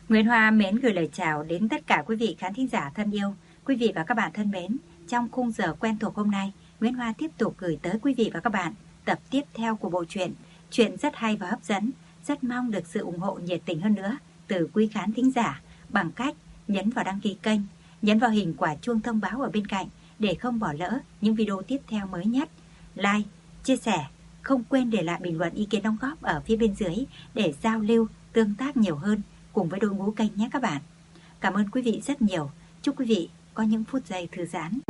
Nguyễn Hoa mến gửi lời chào đến tất cả quý vị khán thính giả thân yêu. Quý vị và các bạn thân mến, trong khung giờ quen thuộc hôm nay, Nguyễn Hoa tiếp tục gửi tới quý vị và các bạn tập tiếp theo của bộ truyện. Chuyện rất hay và hấp dẫn, rất mong được sự ủng hộ nhiệt tình hơn nữa từ quý khán thính giả bằng cách nhấn vào đăng ký kênh, nhấn vào hình quả chuông thông báo ở bên cạnh để không bỏ lỡ những video tiếp theo mới nhất. Like, chia sẻ, không quên để lại bình luận ý kiến đóng góp ở phía bên dưới để giao lưu, tương tác nhiều hơn cùng với đội ngũ kênh nhé các bạn. Cảm ơn quý vị rất nhiều. Chúc quý vị có những phút giây thư giãn.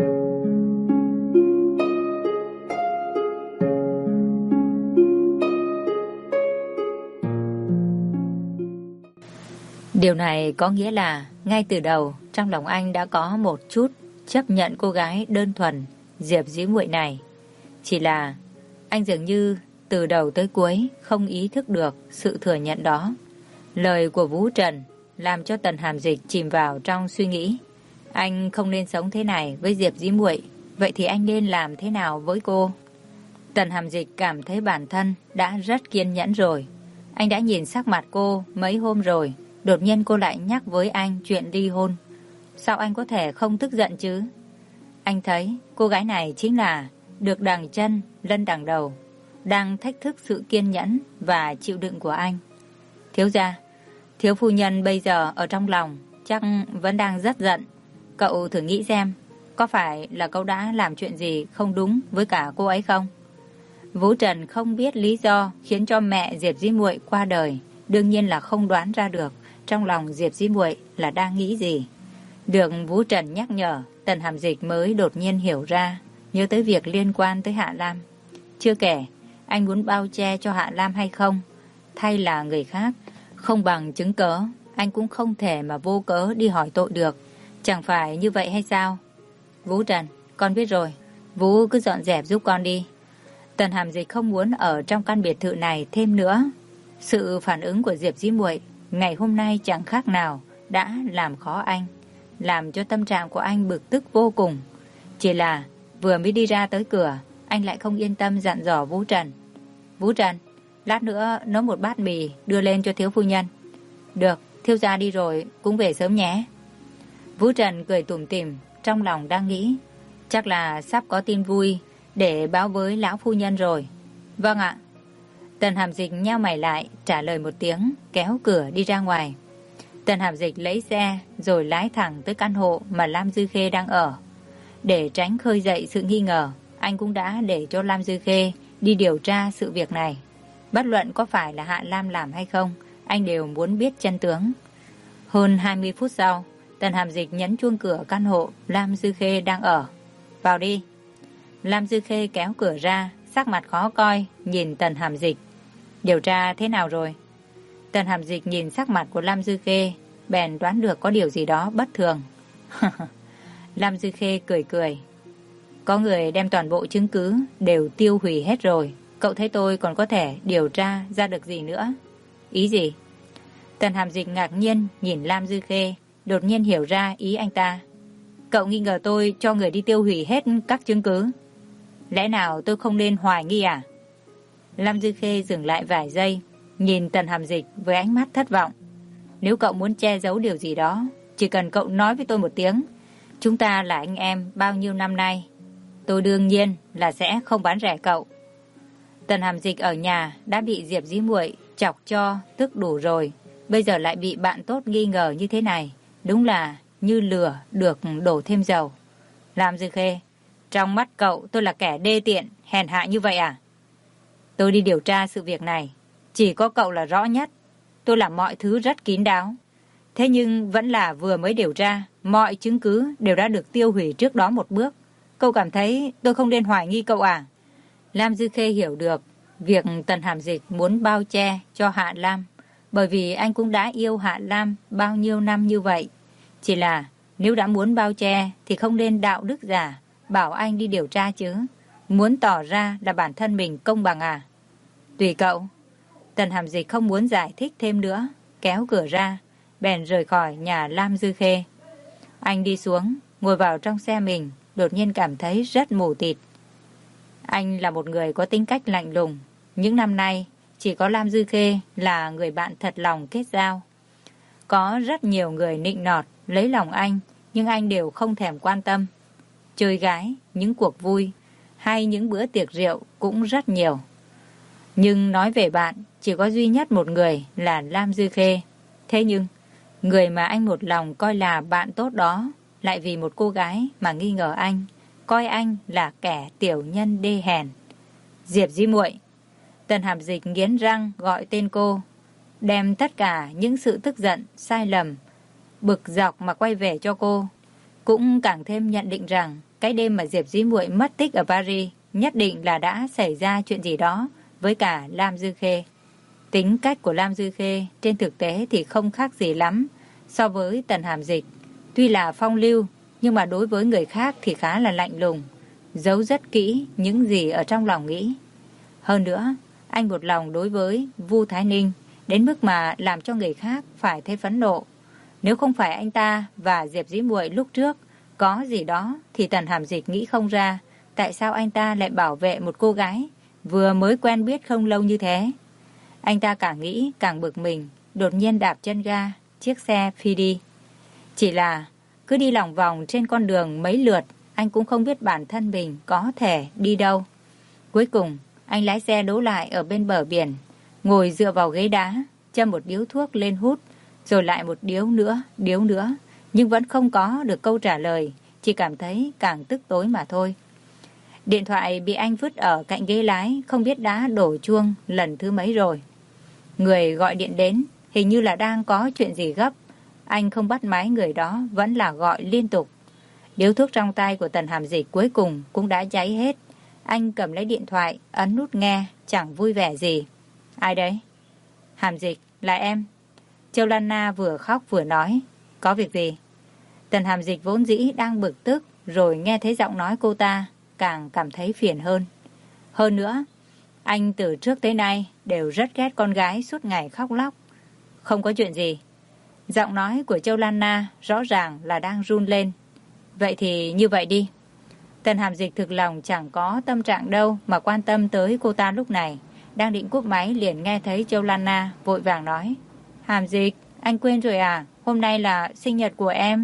Điều này có nghĩa là ngay từ đầu trong lòng anh đã có một chút chấp nhận cô gái đơn thuần Diệp Dĩ Muội này. Chỉ là anh dường như từ đầu tới cuối không ý thức được sự thừa nhận đó. Lời của Vũ Trần làm cho Tần Hàm Dịch chìm vào trong suy nghĩ. Anh không nên sống thế này với Diệp Dĩ Muội, vậy thì anh nên làm thế nào với cô? Tần Hàm Dịch cảm thấy bản thân đã rất kiên nhẫn rồi. Anh đã nhìn sắc mặt cô mấy hôm rồi, đột nhiên cô lại nhắc với anh chuyện ly hôn. Sao anh có thể không tức giận chứ? Anh thấy cô gái này chính là được đằng chân lân đằng đầu, đang thách thức sự kiên nhẫn và chịu đựng của anh. Thiếu gia, thiếu phu nhân bây giờ ở trong lòng chắc vẫn đang rất giận. Cậu thử nghĩ xem, có phải là cậu đã làm chuyện gì không đúng với cả cô ấy không? Vũ Trần không biết lý do khiến cho mẹ Diệp Dĩ Muội qua đời, đương nhiên là không đoán ra được trong lòng Diệp Dĩ Muội là đang nghĩ gì. Được Vũ Trần nhắc nhở, Tần Hàm Dịch mới đột nhiên hiểu ra, nhớ tới việc liên quan tới Hạ Lam. Chưa kể, anh muốn bao che cho Hạ Lam hay không, thay là người khác, không bằng chứng cớ, anh cũng không thể mà vô cớ đi hỏi tội được. Chẳng phải như vậy hay sao? Vũ Trần, con biết rồi, Vũ cứ dọn dẹp giúp con đi. Tần Hàm Dịch không muốn ở trong căn biệt thự này thêm nữa. Sự phản ứng của Diệp Dĩ Muội ngày hôm nay chẳng khác nào đã làm khó anh, làm cho tâm trạng của anh bực tức vô cùng. Chỉ là vừa mới đi ra tới cửa, anh lại không yên tâm dặn dò Vũ Trần. Vũ Trần, lát nữa nấu một bát mì đưa lên cho thiếu phu nhân. Được, thiếu gia đi rồi cũng về sớm nhé. Vũ Trần cười tủm tỉm, trong lòng đang nghĩ, chắc là sắp có tin vui để báo với lão phu nhân rồi. Vâng ạ. Tần Hàm Dịch nheo mày lại, trả lời một tiếng, kéo cửa đi ra ngoài. Tần Hàm Dịch lấy xe rồi lái thẳng tới căn hộ mà Lam Dư Khê đang ở. Để tránh khơi dậy sự nghi ngờ, anh cũng đã để cho Lam Dư Khê đi điều tra sự việc này. Bất luận có phải là Hạ Lam làm hay không, anh đều muốn biết chân tướng. Hơn 20 phút sau, Tần Hàm Dịch nhấn chuông cửa căn hộ Lam Dư Khê đang ở. Vào đi. Lam Dư Khê kéo cửa ra, sắc mặt khó coi, nhìn Tần Hàm Dịch. Điều tra thế nào rồi? Tần Hàm Dịch nhìn sắc mặt của Lam Dư Khê, bèn đoán được có điều gì đó bất thường. Lam Dư Khê cười cười. Có người đem toàn bộ chứng cứ đều tiêu hủy hết rồi. Cậu thấy tôi còn có thể điều tra ra được gì nữa? Ý gì? Tần Hàm Dịch ngạc nhiên nhìn Lam Dư Khê, đột nhiên hiểu ra ý anh ta. Cậu nghi ngờ tôi cho người đi tiêu hủy hết các chứng cứ. Lẽ nào tôi không nên hoài nghi à? Lam Dư Khê dừng lại vài giây, nhìn Tần Hàm Dịch với ánh mắt thất vọng. Nếu cậu muốn che giấu điều gì đó, chỉ cần cậu nói với tôi một tiếng. Chúng ta là anh em bao nhiêu năm nay, tôi đương nhiên là sẽ không bán rẻ cậu. Tần Hàm Dịch ở nhà đã bị Diệp Dĩ Muội chọc cho tức đủ rồi, bây giờ lại bị bạn tốt nghi ngờ như thế này, đúng là như lửa được đổ thêm dầu. Lam Dư Khê, trong mắt cậu tôi là kẻ đê tiện, hèn hạ như vậy à? Tôi đi điều tra sự việc này, chỉ có cậu là rõ nhất. Tôi làm mọi thứ rất kín đáo. Thế nhưng vẫn là vừa mới điều tra, mọi chứng cứ đều đã được tiêu hủy trước đó một bước. Cậu cảm thấy tôi không nên hoài nghi cậu à? Lam Dư Khê hiểu được việc Tần Hàm Dịch muốn bao che cho Hạ Lam, bởi vì anh cũng đã yêu Hạ Lam bao nhiêu năm như vậy. Chỉ là nếu đã muốn bao che thì không nên đạo đức giả, bảo anh đi điều tra chứ. Muốn tỏ ra là bản thân mình công bằng à? Tùy cậu. Tần Hàm Dịch không muốn giải thích thêm nữa, kéo cửa ra, bèn rời khỏi nhà Lam Dư Khê. Anh đi xuống, ngồi vào trong xe mình, đột nhiên cảm thấy rất mù tịt. Anh là một người có tính cách lạnh lùng. Những năm nay, chỉ có Lam Dư Khê là người bạn thật lòng kết giao. Có rất nhiều người nịnh nọt lấy lòng anh, nhưng anh đều không thèm quan tâm. Chơi gái, những cuộc vui hay những bữa tiệc rượu cũng rất nhiều. Nhưng nói về bạn, chỉ có duy nhất một người là Lam Dư Khê. Thế nhưng, người mà anh một lòng coi là bạn tốt đó lại vì một cô gái mà nghi ngờ anh, coi anh là kẻ tiểu nhân đê hèn. Diệp Dĩ Muội. Tần Hàm Dịch nghiến răng gọi tên cô, đem tất cả những sự tức giận, sai lầm, bực dọc mà quay về cho cô. Cũng càng thêm nhận định rằng cái đêm mà Diệp Dĩ Muội mất tích ở Paris nhất định là đã xảy ra chuyện gì đó với cả Lam Dư Khê. Tính cách của Lam Dư Khê trên thực tế thì không khác gì lắm so với Tần Hàm Dịch. Tuy là phong lưu, nhưng mà đối với người khác thì khá là lạnh lùng, giấu rất kỹ những gì ở trong lòng nghĩ. Hơn nữa, anh một lòng đối với Vu Thái Ninh đến mức mà làm cho người khác phải thấy phẫn nộ. Nếu không phải anh ta và Diệp Dĩ Muội lúc trước có gì đó thì Tần Hàm Dịch nghĩ không ra tại sao anh ta lại bảo vệ một cô gái vừa mới quen biết không lâu như thế. Anh ta càng nghĩ càng bực mình, đột nhiên đạp chân ga, chiếc xe phi đi. Chỉ là cứ đi lòng vòng trên con đường mấy lượt, anh cũng không biết bản thân mình có thể đi đâu. Cuối cùng, anh lái xe đỗ lại ở bên bờ biển, ngồi dựa vào ghế đá, châm một điếu thuốc lên hút, rồi lại một điếu nữa, nhưng vẫn không có được câu trả lời, chỉ cảm thấy càng tức tối mà thôi. Điện thoại bị anh vứt ở cạnh ghế lái, không biết đã đổ chuông lần thứ mấy rồi. Người gọi điện đến, hình như là đang có chuyện gì gấp. Anh không bắt máy, người đó vẫn là gọi liên tục. Điếu thuốc trong tay của Tần Hàm Dịch cuối cùng cũng đã cháy hết. Anh cầm lấy điện thoại, ấn nút nghe, chẳng vui vẻ gì. Ai đấy? Hàm Dịch, là em. Châu Lan Na vừa khóc vừa nói. Có việc gì? Tần Hàm Dịch vốn dĩ đang bực tức, rồi nghe thấy giọng nói cô ta, càng cảm thấy phiền hơn. Hơn nữa, anh từ trước tới nay đều rất ghét con gái suốt ngày khóc lóc. Không có chuyện gì. Giọng nói của Châu Lan Na rõ ràng là đang run lên. Vậy thì như vậy đi. Tần Hàm Dịch thực lòng chẳng có tâm trạng đâu mà quan tâm tới cô ta lúc này. Đang định cúp máy liền nghe thấy Châu Lan Na vội vàng nói. Hàm Dịch, anh quên rồi à? Hôm nay là sinh nhật của em.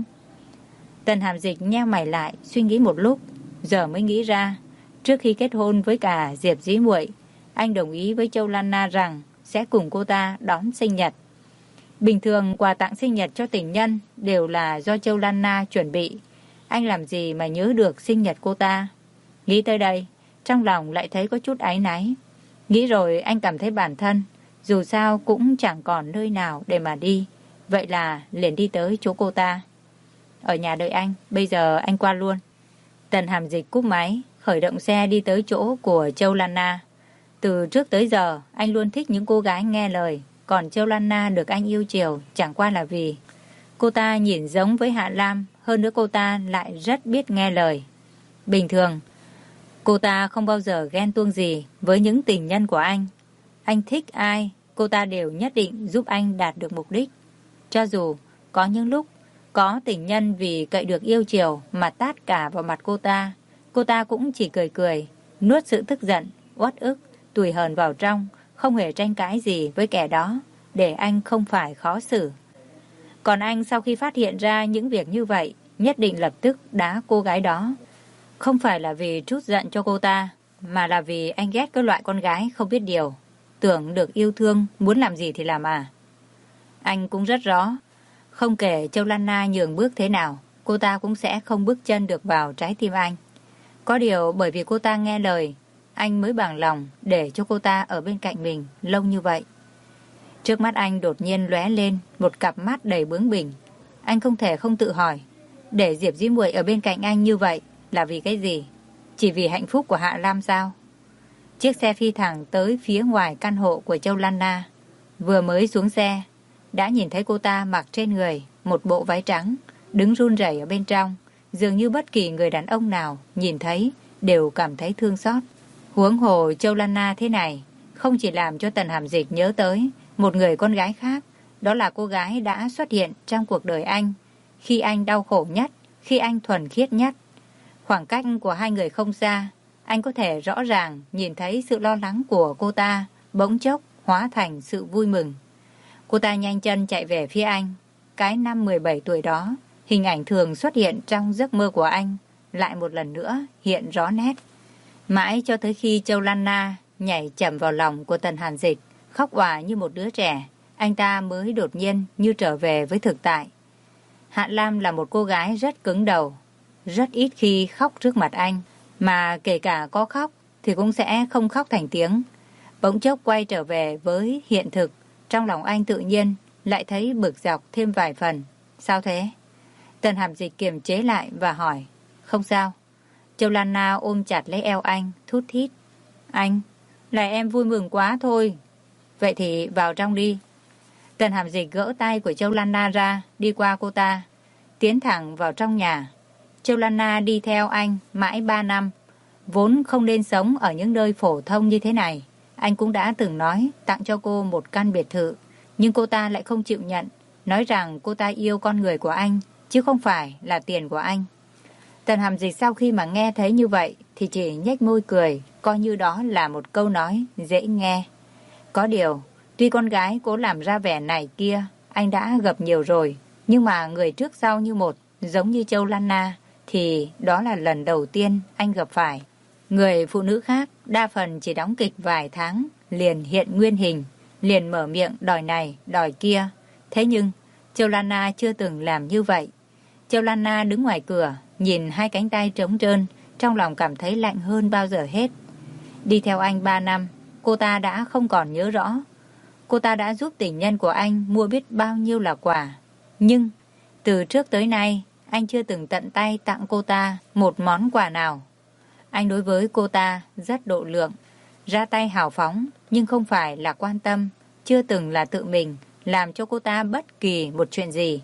Tần Hàm Dịch nheo mày lại, suy nghĩ một lúc, giờ mới nghĩ ra. Trước khi kết hôn với cả Diệp Dĩ Muội, anh đồng ý với Châu Lan Na rằng sẽ cùng cô ta đón sinh nhật. Bình thường quà tặng sinh nhật cho tình nhân đều là do Châu Lan Na chuẩn bị. Anh làm gì mà nhớ được sinh nhật cô ta? Nghĩ tới đây, trong lòng lại thấy có chút áy náy. Nghĩ rồi anh cảm thấy bản thân, dù sao cũng chẳng còn nơi nào để mà đi. Vậy là liền đi tới chỗ cô ta. Ở nhà đợi anh, bây giờ anh qua luôn. Tần Hàm Dịch cúp máy, khởi động xe đi tới chỗ của Châu Lan Na. Từ trước tới giờ, anh luôn thích những cô gái nghe lời. Còn Châu Lan Na được anh yêu chiều chẳng qua là vì cô ta nhìn giống với Hạ Lam, hơn nữa cô ta lại rất biết nghe lời. Bình thường, cô ta không bao giờ ghen tuông gì với những tình nhân của anh. Anh thích ai, cô ta đều nhất định giúp anh đạt được mục đích. Cho dù có những lúc có tình nhân vì cậy được yêu chiều mà tát cả vào mặt cô ta cũng chỉ cười cười, nuốt sự tức giận, uất ức, tủi hờn vào trong, không hề tranh cãi gì với kẻ đó, để anh không phải khó xử. Còn anh sau khi phát hiện ra những việc như vậy, nhất định lập tức đá cô gái đó. Không phải là vì trút giận cho cô ta, mà là vì anh ghét cái loại con gái không biết điều, tưởng được yêu thương, muốn làm gì thì làm à. Anh cũng rất rõ, không kể Châu Lan Na nhường bước thế nào, cô ta cũng sẽ không bước chân được vào trái tim anh. Có điều bởi vì cô ta nghe lời, anh mới bằng lòng để cho cô ta ở bên cạnh mình lâu như vậy. Trước mắt anh đột nhiên lóe lên một cặp mắt đầy bướng bỉnh. Anh không thể không tự hỏi, để Diệp Dĩ Muội ở bên cạnh anh như vậy là vì cái gì? Chỉ vì hạnh phúc của Hạ Lam sao? Chiếc xe phi thẳng tới phía ngoài căn hộ của Châu Lan Na. Vừa mới xuống xe, đã nhìn thấy cô ta mặc trên người một bộ váy trắng, đứng run rẩy ở bên trong, dường như bất kỳ người đàn ông nào nhìn thấy đều cảm thấy thương xót. Huống hồ Châu Lan Na thế này, không chỉ làm cho Tần Hàm Dịch nhớ tới một người con gái khác, đó là cô gái đã xuất hiện trong cuộc đời anh, khi anh đau khổ nhất, khi anh thuần khiết nhất. Khoảng cách của hai người không xa, anh có thể rõ ràng nhìn thấy sự lo lắng của cô ta bỗng chốc hóa thành sự vui mừng. Cô ta nhanh chân chạy về phía anh, cái năm 17 tuổi đó, hình ảnh thường xuất hiện trong giấc mơ của anh lại một lần nữa hiện rõ nét. Mãi cho tới khi Châu Lan Na nhảy chậm vào lòng của Tần Hàn Dịch, khóc òa như một đứa trẻ, anh ta mới đột nhiên như trở về với thực tại. Hạ Lam là một cô gái rất cứng đầu, rất ít khi khóc trước mặt anh, mà kể cả có khóc thì cũng sẽ không khóc thành tiếng. Bỗng chốc quay trở về với hiện thực, trong lòng anh tự nhiên lại thấy bực dọc thêm vài phần. Sao thế? Tần Hàm Dịch kiềm chế lại và hỏi. Không sao. Châu Lan Na ôm chặt lấy eo anh, thút thít. Anh, là em vui mừng quá thôi. Vậy thì vào trong đi. Tần Hàm Dịch gỡ tay của Châu Lan Na ra, đi qua cô ta, tiến thẳng vào trong nhà. Châu Lan Na đi theo anh mãi 3 năm, vốn không nên sống ở những nơi phổ thông như thế này. Anh cũng đã từng nói tặng cho cô một căn biệt thự, nhưng cô ta lại không chịu nhận, nói rằng cô ta yêu con người của anh, chứ không phải là tiền của anh. Tần Hàm Dịch sau khi mà nghe thấy như vậy thì chỉ nhếch môi cười, coi như đó là một câu nói dễ nghe. Có điều, tuy con gái cố làm ra vẻ này kia, anh đã gặp nhiều rồi, nhưng mà người trước sau như một, giống như Châu Lan Na, thì đó là lần đầu tiên anh gặp phải. Người phụ nữ khác đa phần chỉ đóng kịch vài tháng, liền hiện nguyên hình, liền mở miệng đòi này, đòi kia. Thế nhưng, Châu Lan Na chưa từng làm như vậy. Châu Lan Na đứng ngoài cửa, nhìn hai cánh tay trống trơn, trong lòng cảm thấy lạnh hơn bao giờ hết. Đi theo anh 3 năm, cô ta đã không còn nhớ rõ. Cô ta đã giúp tình nhân của anh mua biết bao nhiêu là quà. Nhưng, từ trước tới nay, anh chưa từng tận tay tặng cô ta một món quà nào. Anh đối với cô ta rất độ lượng, ra tay hào phóng, nhưng không phải là quan tâm, chưa từng là tự mình làm cho cô ta bất kỳ một chuyện gì.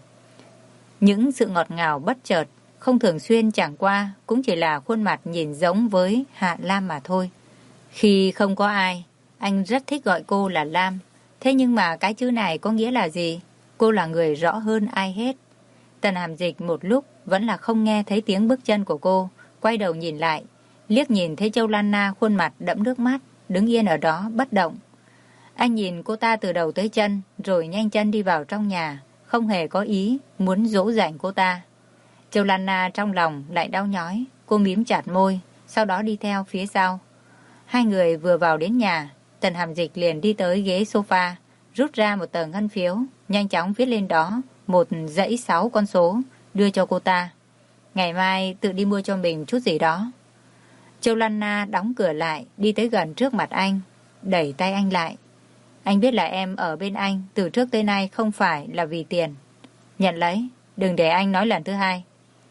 Những sự ngọt ngào bất chợt, không thường xuyên chẳng qua, cũng chỉ là khuôn mặt nhìn giống với Hạ Lam mà thôi. Khi không có ai, anh rất thích gọi cô là Lam. Thế nhưng mà cái chữ này có nghĩa là gì? Cô là người rõ hơn ai hết. Tần Hàm Dịch một lúc vẫn là không nghe thấy tiếng bước chân của cô, quay đầu nhìn lại, liếc nhìn thấy Châu Lan Na khuôn mặt đẫm nước mắt, đứng yên ở đó bất động. Anh nhìn cô ta từ đầu tới chân, rồi nhanh chân đi vào trong nhà, không hề có ý muốn dỗ dành cô ta. Châu Lan Na trong lòng lại đau nhói, cô mím chặt môi, sau đó đi theo phía sau. Hai người vừa vào đến nhà, Tần Hàm Dịch liền đi tới ghế sofa, rút ra một tờ ngân phiếu, nhanh chóng viết lên đó một dãy 6 con số, đưa cho cô ta. Ngày mai tự đi mua cho mình chút gì đó. Châu Lan Na đóng cửa lại, đi tới gần trước mặt anh, đẩy tay anh lại. Anh biết là em ở bên anh từ trước tới nay không phải là vì tiền. Nhận lấy, đừng để anh nói lần thứ hai.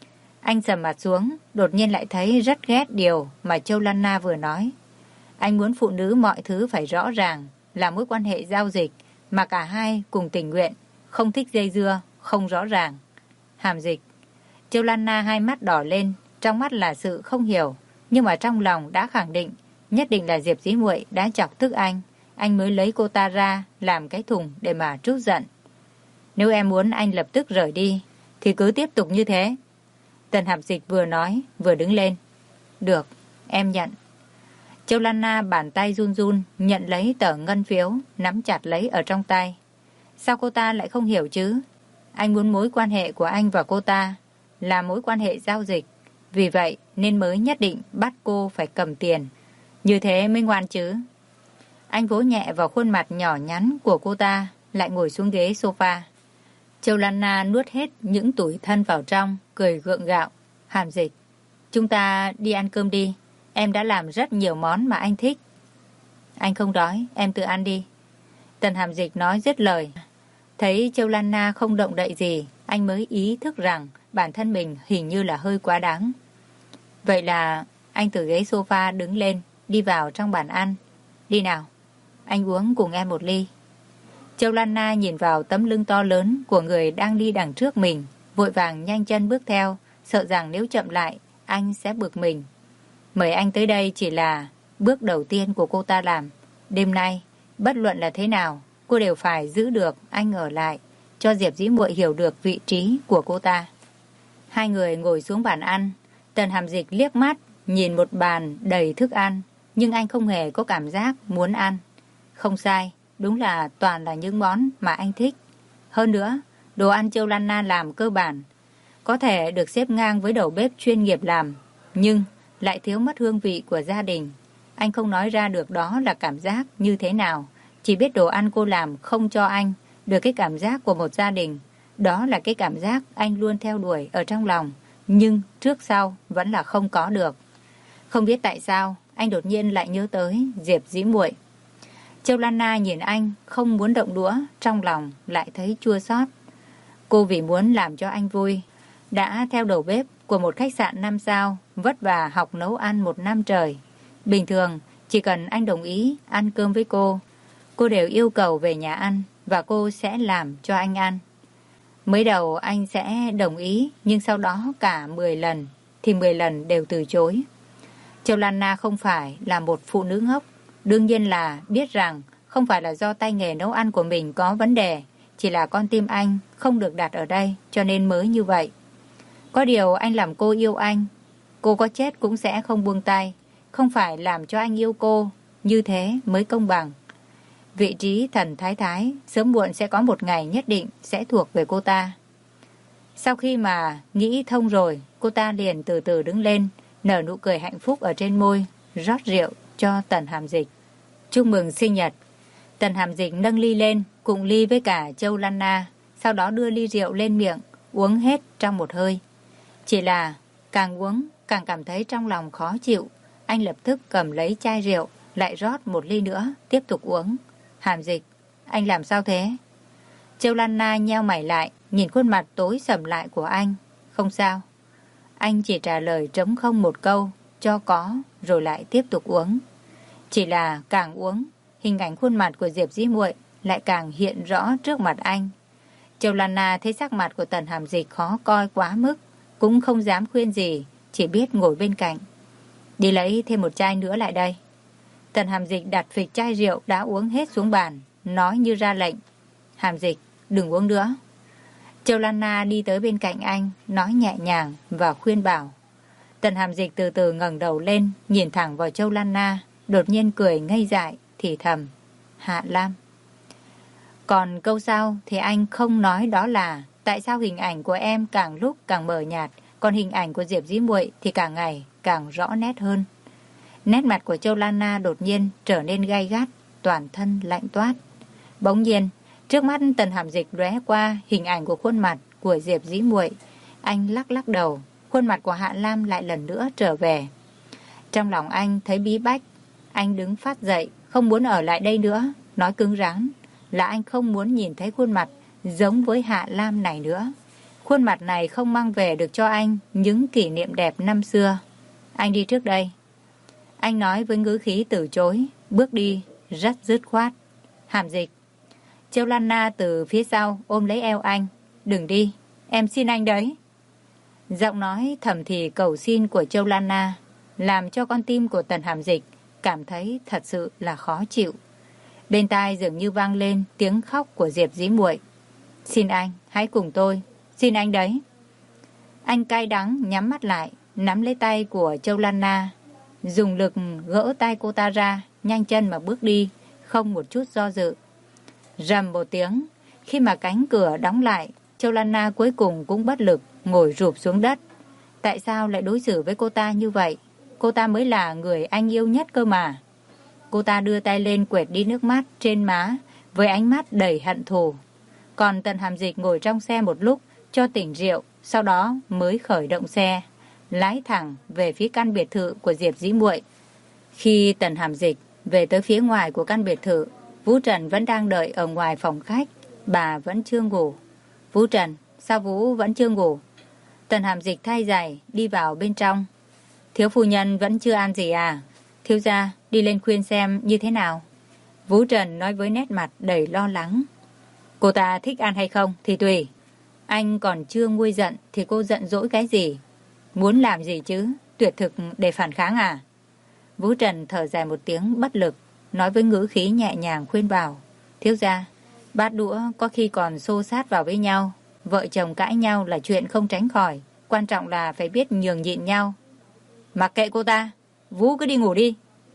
Anh sầm mặt xuống, đột nhiên lại thấy rất ghét điều mà Châu Lan Na vừa nói. Anh muốn phụ nữ mọi thứ phải rõ ràng, là mối quan hệ giao dịch, mà cả hai cùng tình nguyện, không thích dây dưa, không rõ ràng. Hàm Dịch. Châu Lan Na hai mắt đỏ lên, trong mắt là sự không hiểu, nhưng mà trong lòng đã khẳng định, nhất định là Diệp Dĩ Muội đã chọc tức anh mới lấy cô ta ra làm cái thùng để mà trút giận. Nếu em muốn anh lập tức rời đi, thì cứ tiếp tục như thế. Tần Hàm Dịch vừa nói, vừa đứng lên. Được, em nhận. Châu Lan Na bàn tay run run, nhận lấy tờ ngân phiếu, nắm chặt lấy ở trong tay. Sao cô ta lại không hiểu chứ? Anh muốn mối quan hệ của anh và cô ta là mối quan hệ giao dịch. Vì vậy nên mới nhất định bắt cô phải cầm tiền. Như thế mới ngoan chứ. Anh vỗ nhẹ vào khuôn mặt nhỏ nhắn của cô ta, lại ngồi xuống ghế sofa. Châu Lan Na nuốt hết những tủi thân vào trong, cười gượng gạo. Hàm Dịch, chúng ta đi ăn cơm đi. Em đã làm rất nhiều món mà anh thích. Anh không đói, em tự ăn đi. Tần Hàm Dịch nói dứt lời. Thấy Châu Lan Na không động đậy gì, anh mới ý thức rằng bản thân mình hình như là hơi quá đáng. Vậy là anh từ ghế sofa đứng lên, đi vào trong bàn ăn. Đi nào, anh uống cùng em một ly. Châu Lan Na nhìn vào tấm lưng to lớn của người đang đi đằng trước mình, vội vàng nhanh chân bước theo, sợ rằng nếu chậm lại, anh sẽ bực mình. Mời anh tới đây chỉ là bước đầu tiên của cô ta làm. Đêm nay, bất luận là thế nào, cô đều phải giữ được anh ở lại, cho Diệp Dĩ Muội hiểu được vị trí của cô ta. Hai người ngồi xuống bàn ăn. Tần Hàm Dịch liếc mắt, nhìn một bàn đầy thức ăn, nhưng anh không hề có cảm giác muốn ăn. Không sai, đúng là toàn là những món mà anh thích. Hơn nữa, Đồ ăn Châu Lan Na làm cơ bản có thể được xếp ngang với đầu bếp chuyên nghiệp làm, nhưng lại thiếu mất hương vị của gia đình. Anh không nói ra được đó là cảm giác như thế nào, chỉ biết đồ ăn cô làm không cho anh được cái cảm giác của một gia đình. Đó là cái cảm giác anh luôn theo đuổi ở trong lòng, nhưng trước sau vẫn là không có được. Không biết tại sao, anh đột nhiên lại nhớ tới Diệp Dĩ Muội. Châu Lan Na nhìn anh không muốn động đũa, trong lòng lại thấy chua xót. Cô vì muốn làm cho anh vui, đã theo đầu bếp của một khách sạn 5 sao, vất vả học nấu ăn 1 năm trời. Bình thường, chỉ cần anh đồng ý ăn cơm với cô đều yêu cầu về nhà ăn và cô sẽ làm cho anh ăn. Mới đầu anh sẽ đồng ý, nhưng sau đó cả 10 lần thì 10 lần đều từ chối. Châu Lan Na không phải là một phụ nữ ngốc, đương nhiên là biết rằng không phải là do tay nghề nấu ăn của mình có vấn đề, chỉ là con tim anh không được đặt ở đây cho nên mới như vậy. Có điều anh làm cô yêu anh, cô có chết cũng sẽ không buông tay, không phải làm cho anh yêu cô, như thế mới công bằng. Vị trí thần thái thái sớm muộn sẽ có một ngày nhất định sẽ thuộc về cô ta. Sau khi mà nghĩ thông rồi, cô ta liền từ từ đứng lên, nở nụ cười hạnh phúc ở trên môi, rót rượu cho Tần Hàm Dịch. Chúc mừng sinh nhật. Tần Hàm Dịch nâng ly lên, cùng ly với cả Châu Lan Na, sau đó đưa ly rượu lên miệng, uống hết trong một hơi. Chỉ là càng uống càng cảm thấy trong lòng khó chịu, anh lập tức cầm lấy chai rượu, lại rót một ly nữa, tiếp tục uống. Hàm Dịch, anh làm sao thế? Châu Lan Na nheo mày lại, nhìn khuôn mặt tối sầm lại của anh. Không sao. Anh chỉ trả lời trống không một câu, cho có, rồi lại tiếp tục uống. Chỉ là càng uống, hình ảnh khuôn mặt của Diệp Dĩ Muội lại càng hiện rõ trước mặt anh. Châu Lan Na thấy sắc mặt của Tần Hàm Dịch khó coi quá mức, cũng không dám khuyên gì, chỉ biết ngồi bên cạnh. Đi lấy thêm một chai nữa lại đây. Tần Hàm Dịch đặt phịch chai rượu đã uống hết xuống bàn, nói như ra lệnh. Hàm Dịch, đừng uống nữa. Châu Lan Na đi tới bên cạnh anh, nói nhẹ nhàng và khuyên bảo. Tần Hàm Dịch từ từ ngẩng đầu lên, nhìn thẳng vào Châu Lan Na, đột nhiên cười ngây dại, thì thầm. Hạ Lam. Còn câu sau thì anh không nói, đó là tại sao hình ảnh của em càng lúc càng mờ nhạt, còn hình ảnh của Diệp Dĩ Muội thì càng ngày càng rõ nét hơn. Nét mặt của Châu Lan Na đột nhiên trở nên gay gắt, toàn thân lạnh toát. Bỗng nhiên, trước mắt Tần Hàm Dịch lóe qua hình ảnh của khuôn mặt của Diệp Dĩ Muội. Anh lắc lắc đầu, khuôn mặt của Hạ Lam lại lần nữa trở về. Trong lòng anh thấy bí bách, anh đứng phát dậy, không muốn ở lại đây nữa, nói cứng rắn là anh không muốn nhìn thấy khuôn mặt giống với Hạ Lam này nữa. Khuôn mặt này không mang về được cho anh những kỷ niệm đẹp năm xưa. Anh đi trước đây. Anh nói với ngữ khí từ chối, bước đi rất dứt khoát. Hàm Dịch. Châu Lan Na từ phía sau ôm lấy eo anh. Đừng đi, em xin anh đấy. Giọng nói thầm thì cầu xin của Châu Lan Na làm cho con tim của Tần Hàm Dịch cảm thấy thật sự là khó chịu. Bên tai dường như vang lên tiếng khóc của Diệp Dĩ Muội. Xin anh, hãy cùng tôi, xin anh đấy. Anh cay đắng nhắm mắt lại, nắm lấy tay của Châu Lan Na, dùng lực gỡ tay cô ta ra, nhanh chân mà bước đi, không một chút do dự. Rầm một tiếng, khi mà cánh cửa đóng lại, Châu Lan Na cuối cùng cũng bất lực ngồi rụp xuống đất. Tại sao lại đối xử với cô ta như vậy? Cô ta mới là người anh yêu nhất cơ mà. Cô ta đưa tay lên quệt đi nước mắt trên má với ánh mắt đầy hận thù. Còn Tần Hàm Dịch ngồi trong xe một lúc cho tỉnh rượu, sau đó mới khởi động xe, lái thẳng về phía căn biệt thự của Diệp Dĩ Muội. Khi Tần Hàm Dịch về tới phía ngoài của căn biệt thự, Vũ Trần vẫn đang đợi ở ngoài phòng khách, bà vẫn chưa ngủ. Vũ Trần, sao Vũ vẫn chưa ngủ? Tần Hàm Dịch thay giày đi vào bên trong. Thiếu phu nhân vẫn chưa ăn gì à? Thiếu gia đi lên khuyên xem như thế nào. Vũ Trần nói với nét mặt đầy lo lắng. Cô ta thích ăn hay không thì tùy. Anh còn chưa nguôi giận thì cô giận dỗi cái gì? Muốn làm gì chứ? Tuyệt thực để phản kháng à? Vũ Trần thở dài một tiếng bất lực, nói với ngữ khí nhẹ nhàng khuyên bảo. Thiếu gia, bát đũa có khi còn xô sát vào với nhau. Vợ chồng cãi nhau là chuyện không tránh khỏi. Quan trọng là phải biết nhường nhịn nhau. Mặc kệ cô ta, Vũ cứ đi ngủ đi.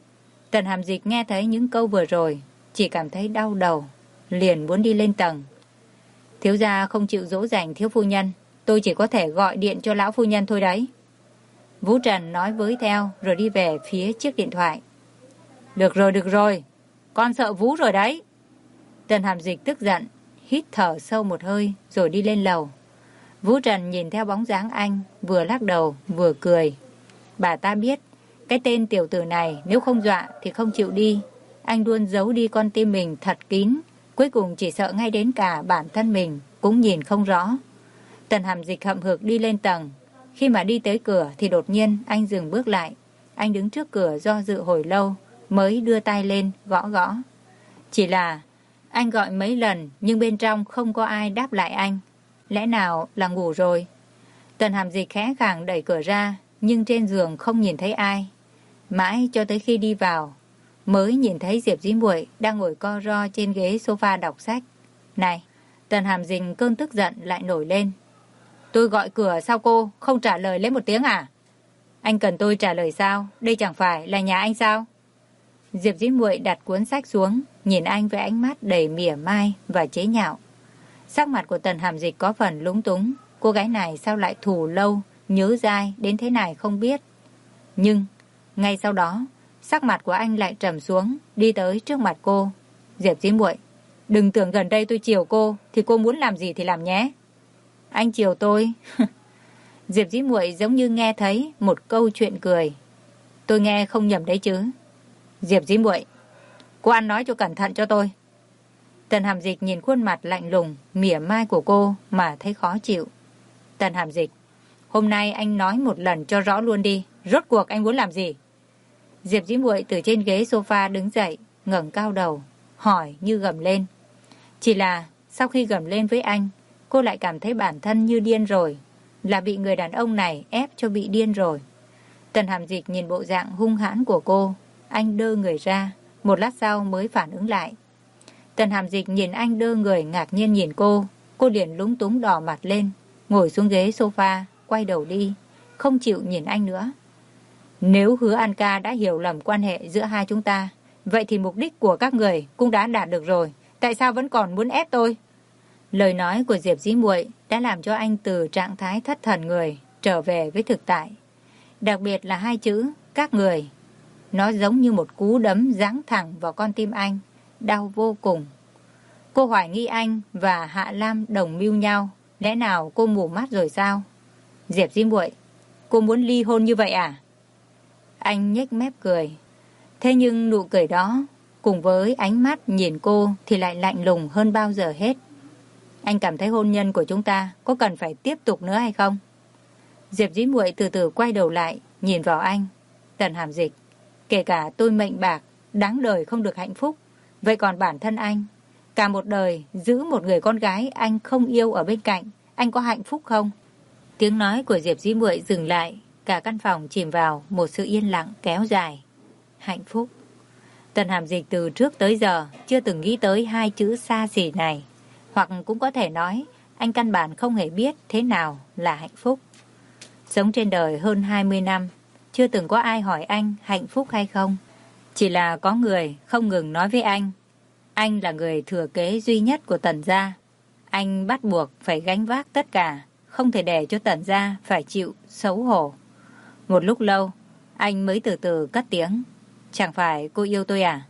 Tần Hàm Dịch nghe thấy những câu vừa rồi, chỉ cảm thấy đau đầu, liền muốn đi lên tầng. Thiếu gia không chịu dỗ dành thiếu phu nhân, tôi chỉ có thể gọi điện cho lão phu nhân thôi đấy. Vũ Trần nói với theo rồi đi về phía chiếc điện thoại. Được rồi, con sợ Vũ rồi đấy. Tần Hàm Dịch tức giận, hít thở sâu một hơi rồi đi lên lầu. Vũ Trần nhìn theo bóng dáng anh, vừa lắc đầu vừa cười. Bà ta biết, cái tên tiểu tử này nếu không dọa thì không chịu đi. Anh luôn giấu đi con tim mình thật kín, cuối cùng chỉ sợ ngay đến cả bản thân mình cũng nhìn không rõ. Tần Hàm Dịch hậm hực đi lên tầng. Khi mà đi tới cửa thì đột nhiên anh dừng bước lại. Anh đứng trước cửa do dự hồi lâu mới đưa tay lên gõ gõ. Chỉ là anh gọi mấy lần nhưng bên trong không có ai đáp lại anh. Lẽ nào là ngủ rồi? Tần Hàm Dịch khẽ khàng đẩy cửa ra nhưng trên giường không nhìn thấy ai. Mãi cho tới khi đi vào mới nhìn thấy Diệp Dĩ Muội đang ngồi co ro trên ghế sofa đọc sách. Này, Tần Hàm Dịch cơn tức giận lại nổi lên. Tôi gọi cửa sao cô không trả lời lấy một tiếng à? Anh cần tôi trả lời sao? Đây chẳng phải là nhà anh sao? Diệp Dĩ Muội đặt cuốn sách xuống, nhìn anh với ánh mắt đầy mỉa mai và chế nhạo. Sắc mặt của Tần Hàm Dịch có phần lúng túng. Cô gái này sao lại thù lâu, nhớ dai đến thế này không biết. Nhưng ngay sau đó, sắc mặt của anh lại trầm xuống, đi tới trước mặt cô. Diệp Dĩ Muội, đừng tưởng gần đây tôi chiều cô thì cô muốn làm gì thì làm nhé. Anh chiều tôi? Diệp Dĩ Muội giống như nghe thấy một câu chuyện cười. Tôi nghe không nhầm đấy chứ. Diệp Dĩ Muội, cô ăn nói cho cẩn thận cho tôi. Tần Hàm Dịch nhìn khuôn mặt lạnh lùng, mỉa mai của cô mà thấy khó chịu. Tần Hàm Dịch, hôm nay anh nói một lần cho rõ luôn đi, rốt cuộc anh muốn làm gì? Diệp Dĩ Muội từ trên ghế sofa đứng dậy, ngẩng cao đầu, hỏi như gầm lên. Chỉ là sau khi gầm lên với anh, cô lại cảm thấy bản thân như điên rồi, là bị người đàn ông này ép cho bị điên rồi. Tần Hàm Dịch nhìn bộ dạng hung hãn của cô, anh đơ người ra, một lát sau mới phản ứng lại. Tần Hàm Dịch nhìn anh đơ người ngạc nhiên nhìn cô liền lúng túng đỏ mặt lên, ngồi xuống ghế sofa, quay đầu đi, không chịu nhìn anh nữa. Nếu Hứa An ca đã hiểu lầm quan hệ giữa hai chúng ta, vậy thì mục đích của các người cũng đã đạt được rồi, tại sao vẫn còn muốn ép tôi? Lời nói của Diệp Dĩ Muội đã làm cho anh từ trạng thái thất thần người trở về với thực tại. Đặc biệt là hai chữ các người, nó giống như một cú đấm giáng thẳng vào con tim anh, đau vô cùng. Cô hoài nghi anh và Hạ Lam đồng mưu nhau, lẽ nào cô mù mắt rồi sao? Diệp Dĩ Muội, cô muốn ly hôn như vậy à? Anh nhếch mép cười. Thế nhưng nụ cười đó cùng với ánh mắt nhìn cô thì lại lạnh lùng hơn bao giờ hết. Anh cảm thấy hôn nhân của chúng ta có cần phải tiếp tục nữa hay không? Diệp Dĩ Muội từ từ quay đầu lại, nhìn vào anh. Tần Hàm Dịch, kể cả tôi mệnh bạc, đáng đời không được hạnh phúc, vậy còn bản thân anh, cả một đời giữ một người con gái anh không yêu ở bên cạnh, anh có hạnh phúc không? Tiếng nói của Diệp Dĩ Muội dừng lại, cả căn phòng chìm vào một sự yên lặng kéo dài. Hạnh phúc. Tần Hàm Dịch từ trước tới giờ chưa từng nghĩ tới hai chữ xa xỉ này, hoặc cũng có thể nói anh căn bản không hề biết thế nào là hạnh phúc. Sống trên đời hơn 20 năm, chưa từng có ai hỏi anh hạnh phúc hay không. Chỉ là có người không ngừng nói với anh là người thừa kế duy nhất của Tần gia. Anh bắt buộc phải gánh vác tất cả, không thể để cho Tần gia phải chịu xấu hổ. Một lúc lâu, anh mới từ từ cất tiếng. Chẳng phải cô yêu tôi à?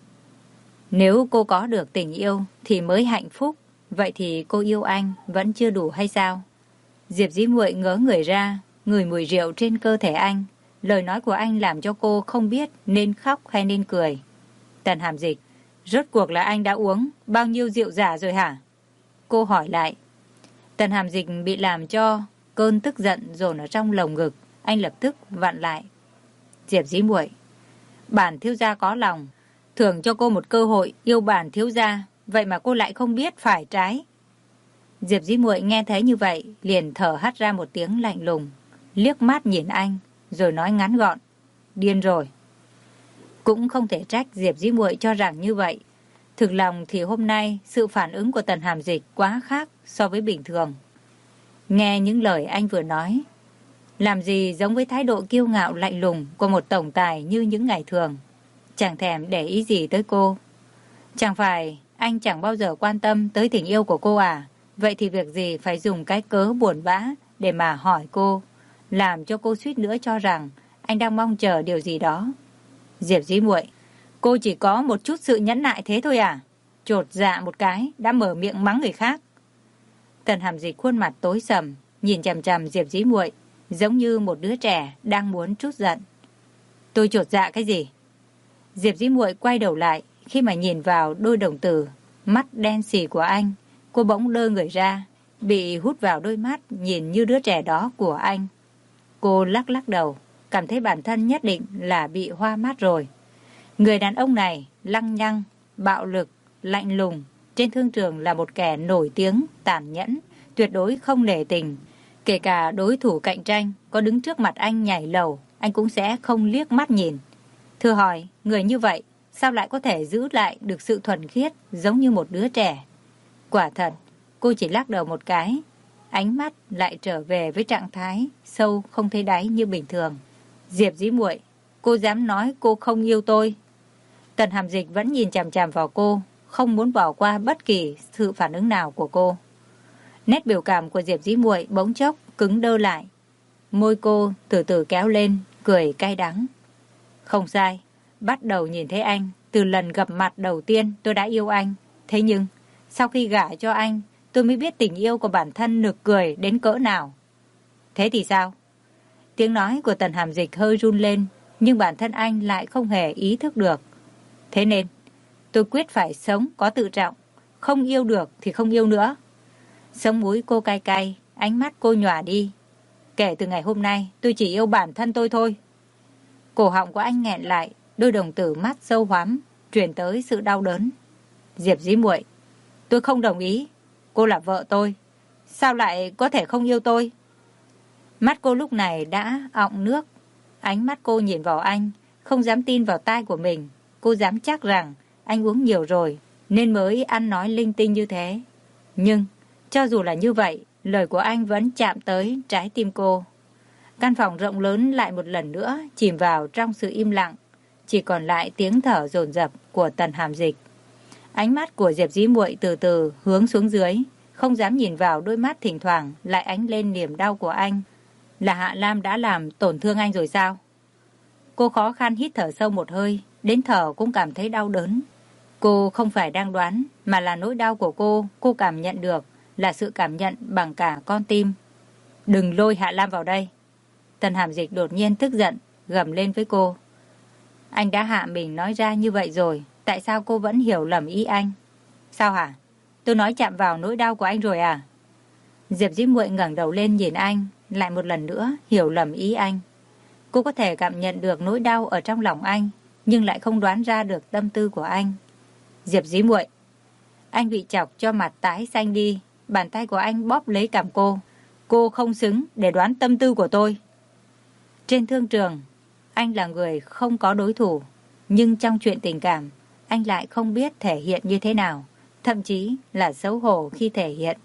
Nếu cô có được tình yêu thì mới hạnh phúc, vậy thì cô yêu anh vẫn chưa đủ hay sao? Diệp Dĩ Muội ngớ người ra, ngửi mùi rượu trên cơ thể anh. Lời nói của anh làm cho cô không biết nên khóc hay nên cười. Tần Hàm Dịch, rốt cuộc là anh đã uống bao nhiêu rượu giả rồi hả? Cô hỏi lại. Tần Hàm Dịch bị làm cho cơn tức giận dồn ở trong lồng ngực. Anh lập tức vặn lại. Diệp Dĩ Muội, bản thiếu gia có lòng, thưởng cho cô một cơ hội yêu bản thiếu gia, vậy mà cô lại không biết phải trái. Diệp Dĩ Muội nghe thấy như vậy, liền thở hắt ra một tiếng lạnh lùng, liếc mắt nhìn anh, rồi nói ngắn gọn. Điên rồi. Cũng không thể trách Diệp Dĩ Muội cho rằng như vậy. Thực lòng thì hôm nay sự phản ứng của Tần Hàm Dịch quá khác so với bình thường. Nghe những lời anh vừa nói, làm gì giống với thái độ kiêu ngạo lạnh lùng của một tổng tài như những ngày thường. Chẳng thèm để ý gì tới cô. Chẳng phải anh chẳng bao giờ quan tâm tới tình yêu của cô à? Vậy thì việc gì phải dùng cái cớ buồn bã để mà hỏi cô, làm cho cô suýt nữa cho rằng anh đang mong chờ điều gì đó. Diệp Dĩ Muội, cô chỉ có một chút sự nhẫn nại thế thôi à? Chột dạ một cái đã mở miệng mắng người khác. Tần Hàm Dịch khuôn mặt tối sầm, nhìn chằm chằm Diệp Dĩ Muội, giống như một đứa trẻ đang muốn trút giận. Tôi chột dạ cái gì? Diệp Dĩ Muội quay đầu lại, khi mà nhìn vào đôi đồng tử, mắt đen sì của anh, cô bỗng đơ người ra, bị hút vào đôi mắt nhìn như đứa trẻ đó của anh. Cô lắc lắc đầu, cảm thấy bản thân nhất định là bị hoa mắt rồi. Người đàn ông này lăng nhăng, bạo lực, lạnh lùng, trên thương trường là một kẻ nổi tiếng, tàn nhẫn, tuyệt đối không nể tình. Kể cả đối thủ cạnh tranh có đứng trước mặt anh nhảy lầu, anh cũng sẽ không liếc mắt nhìn. Thưa hỏi, người như vậy sao lại có thể giữ lại được sự thuần khiết giống như một đứa trẻ? Quả thật, cô chỉ lắc đầu một cái, ánh mắt lại trở về với trạng thái sâu không thấy đáy như bình thường. Diệp Dĩ Muội, cô dám nói cô không yêu tôi? Tần Hàm Dịch vẫn nhìn chằm chằm vào cô, không muốn bỏ qua bất kỳ sự phản ứng nào của cô. Nét biểu cảm của Diệp Dĩ Muội bỗng chốc cứng đơ lại. Môi cô từ từ kéo lên, cười cay đắng. Không sai, bắt đầu nhìn thấy anh, từ lần gặp mặt đầu tiên tôi đã yêu anh. Thế nhưng, sau khi gả cho anh, tôi mới biết tình yêu của bản thân nực cười đến cỡ nào. Thế thì sao? Tiếng nói của Tần Hàm Dịch hơi run lên, nhưng bản thân anh lại không hề ý thức được. Thế nên, tôi quyết phải sống có tự trọng, không yêu được thì không yêu nữa. Sống mũi cô cay cay, ánh mắt cô nhòa đi. Kể từ ngày hôm nay, tôi chỉ yêu bản thân tôi thôi. Cổ họng của anh nghẹn lại, đôi đồng tử mắt sâu hoắm, truyền tới sự đau đớn. Diệp Dĩ Muội, tôi không đồng ý. Cô là vợ tôi, sao lại có thể không yêu tôi? Mắt cô lúc này đã ọng nước. Ánh mắt cô nhìn vào anh, không dám tin vào tai của mình. Cô dám chắc rằng anh uống nhiều rồi, nên mới ăn nói linh tinh như thế. Nhưng, cho dù là như vậy, lời của anh vẫn chạm tới trái tim cô. Căn phòng rộng lớn lại một lần nữa chìm vào trong sự im lặng, chỉ còn lại tiếng thở dồn dập của Tần Hàm Dịch. Ánh mắt của Diệp Dĩ Muội từ từ hướng xuống dưới, không dám nhìn vào đôi mắt thỉnh thoảng lại ánh lên niềm đau của anh. Là Hạ Lam đã làm tổn thương anh rồi sao? Cô khó khăn hít thở sâu một hơi, đến thở cũng cảm thấy đau đớn. Cô không phải đang đoán, mà là nỗi đau của cô cảm nhận được, là sự cảm nhận bằng cả con tim. Đừng lôi Hạ Lam vào đây. Tần Hàm Dịch đột nhiên tức giận, gầm lên với cô. Anh đã hạ mình nói ra như vậy rồi, tại sao cô vẫn hiểu lầm ý anh? Sao hả? Tôi nói chạm vào nỗi đau của anh rồi à? Diệp Dĩ Muội ngẩng đầu lên nhìn anh, lại một lần nữa hiểu lầm ý anh. Cô có thể cảm nhận được nỗi đau ở trong lòng anh, nhưng lại không đoán ra được tâm tư của anh. Diệp Dĩ Muội, anh bị chọc cho mặt tái xanh đi, bàn tay của anh bóp lấy cằm cô. Cô không xứng để đoán tâm tư của tôi. Trên thương trường, anh là người không có đối thủ, nhưng trong chuyện tình cảm, anh lại không biết thể hiện như thế nào, thậm chí là xấu hổ khi thể hiện.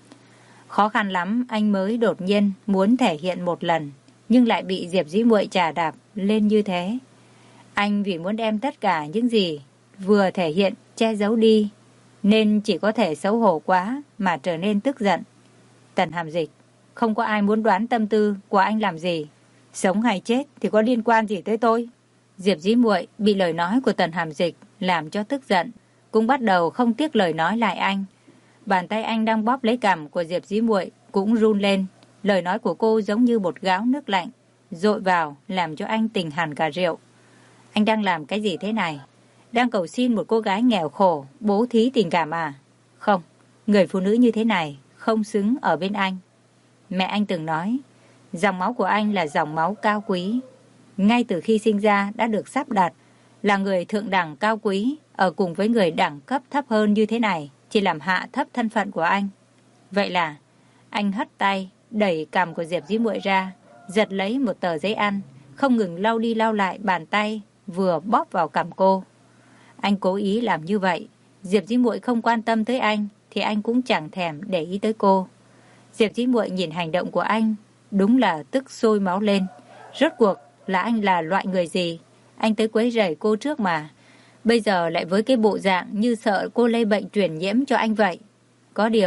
Khó khăn lắm anh mới đột nhiên muốn thể hiện một lần, nhưng lại bị Diệp Dĩ Muội chà đạp lên như thế. Anh vì muốn đem tất cả những gì vừa thể hiện che giấu đi, nên chỉ có thể xấu hổ quá mà trở nên tức giận. Tần Hàm Dịch, không có ai muốn đoán tâm tư của anh làm gì. Sống hay chết thì có liên quan gì tới tôi? Diệp Dĩ Muội bị lời nói của Tần Hàm Dịch làm cho tức giận, cũng bắt đầu không tiếc lời nói lại anh. Bàn tay anh đang bóp lấy cằm của Diệp Dĩ Muội cũng run lên. Lời nói của cô giống như một gáo nước lạnh dội vào, làm cho anh tỉnh hẳn cả rượu. Anh đang làm cái gì thế này? Đang cầu xin một cô gái nghèo khổ bố thí tình cảm à? Không, người phụ nữ như thế này không xứng ở bên anh. Mẹ anh từng nói, dòng máu của anh là dòng máu cao quý. Ngay từ khi sinh ra đã được sắp đặt, là người thượng đẳng cao quý, ở cùng với người đẳng cấp thấp hơn như thế này, chỉ làm hạ thấp thân phận của anh. Vậy là, anh hất tay, đẩy cằm của Diệp Dĩ Muội ra, giật lấy một tờ giấy ăn, không ngừng lau đi lau lại bàn tay, vừa bóp vào cằm cô. Anh cố ý làm như vậy, Diệp Dĩ Muội không quan tâm tới anh, thì anh cũng chẳng thèm để ý tới cô. Diệp Dĩ Muội nhìn hành động của anh, đúng là tức sôi máu lên. Rốt cuộc là anh là loại người gì? Anh tới quấy rầy cô trước mà. Bây giờ lại với cái bộ dạng như sợ cô lây bệnh truyền nhiễm cho anh vậy. Có điều,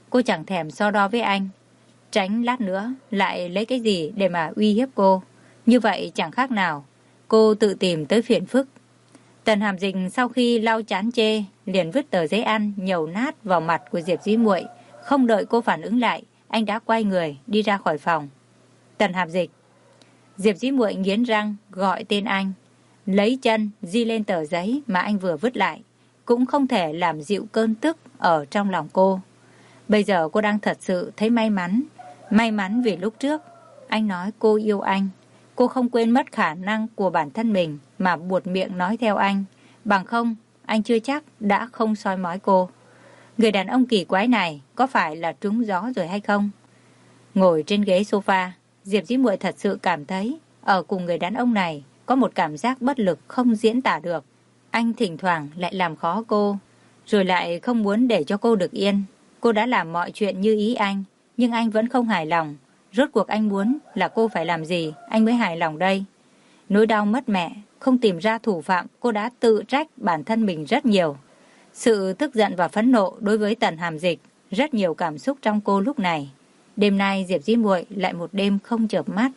cô chẳng thèm so đo với anh. Tránh lát nữa lại lấy cái gì để mà uy hiếp cô. Như vậy chẳng khác nào cô tự tìm tới phiền phức. Tần Hàm Dịch sau khi lau chán chê, liền vứt tờ giấy ăn nhầu nát vào mặt của Diệp Dĩ Muội. Không đợi cô phản ứng lại, anh đã quay người đi ra khỏi phòng. Tần Hàm Dịch. Diệp Dĩ Muội nghiến răng gọi tên anh, lấy chân di lên tờ giấy mà anh vừa vứt lại, cũng không thể làm dịu cơn tức ở trong lòng cô. Bây giờ cô đang thật sự thấy may mắn vì lúc trước anh nói cô yêu anh. Cô không quên mất khả năng của bản thân mình mà buột miệng nói theo anh, bằng không anh chưa chắc đã không soi mói cô. Người đàn ông kỳ quái này có phải là trúng gió rồi hay không? Ngồi trên ghế sofa, Diệp Dĩ Muội thật sự cảm thấy ở cùng người đàn ông này có một cảm giác bất lực không diễn tả được. Anh thỉnh thoảng lại làm khó cô, rồi lại không muốn để cho cô được yên. Cô đã làm mọi chuyện như ý anh, nhưng anh vẫn không hài lòng. Rốt cuộc anh muốn là cô phải làm gì anh mới hài lòng đây? Nỗi đau mất mẹ, không tìm ra thủ phạm, cô đã tự trách bản thân mình rất nhiều. Sự tức giận và phẫn nộ đối với Tần Hàm Dịch, rất nhiều cảm xúc trong cô lúc này. Đêm nay Diệp Dĩ Muội lại một đêm không chợp mắt.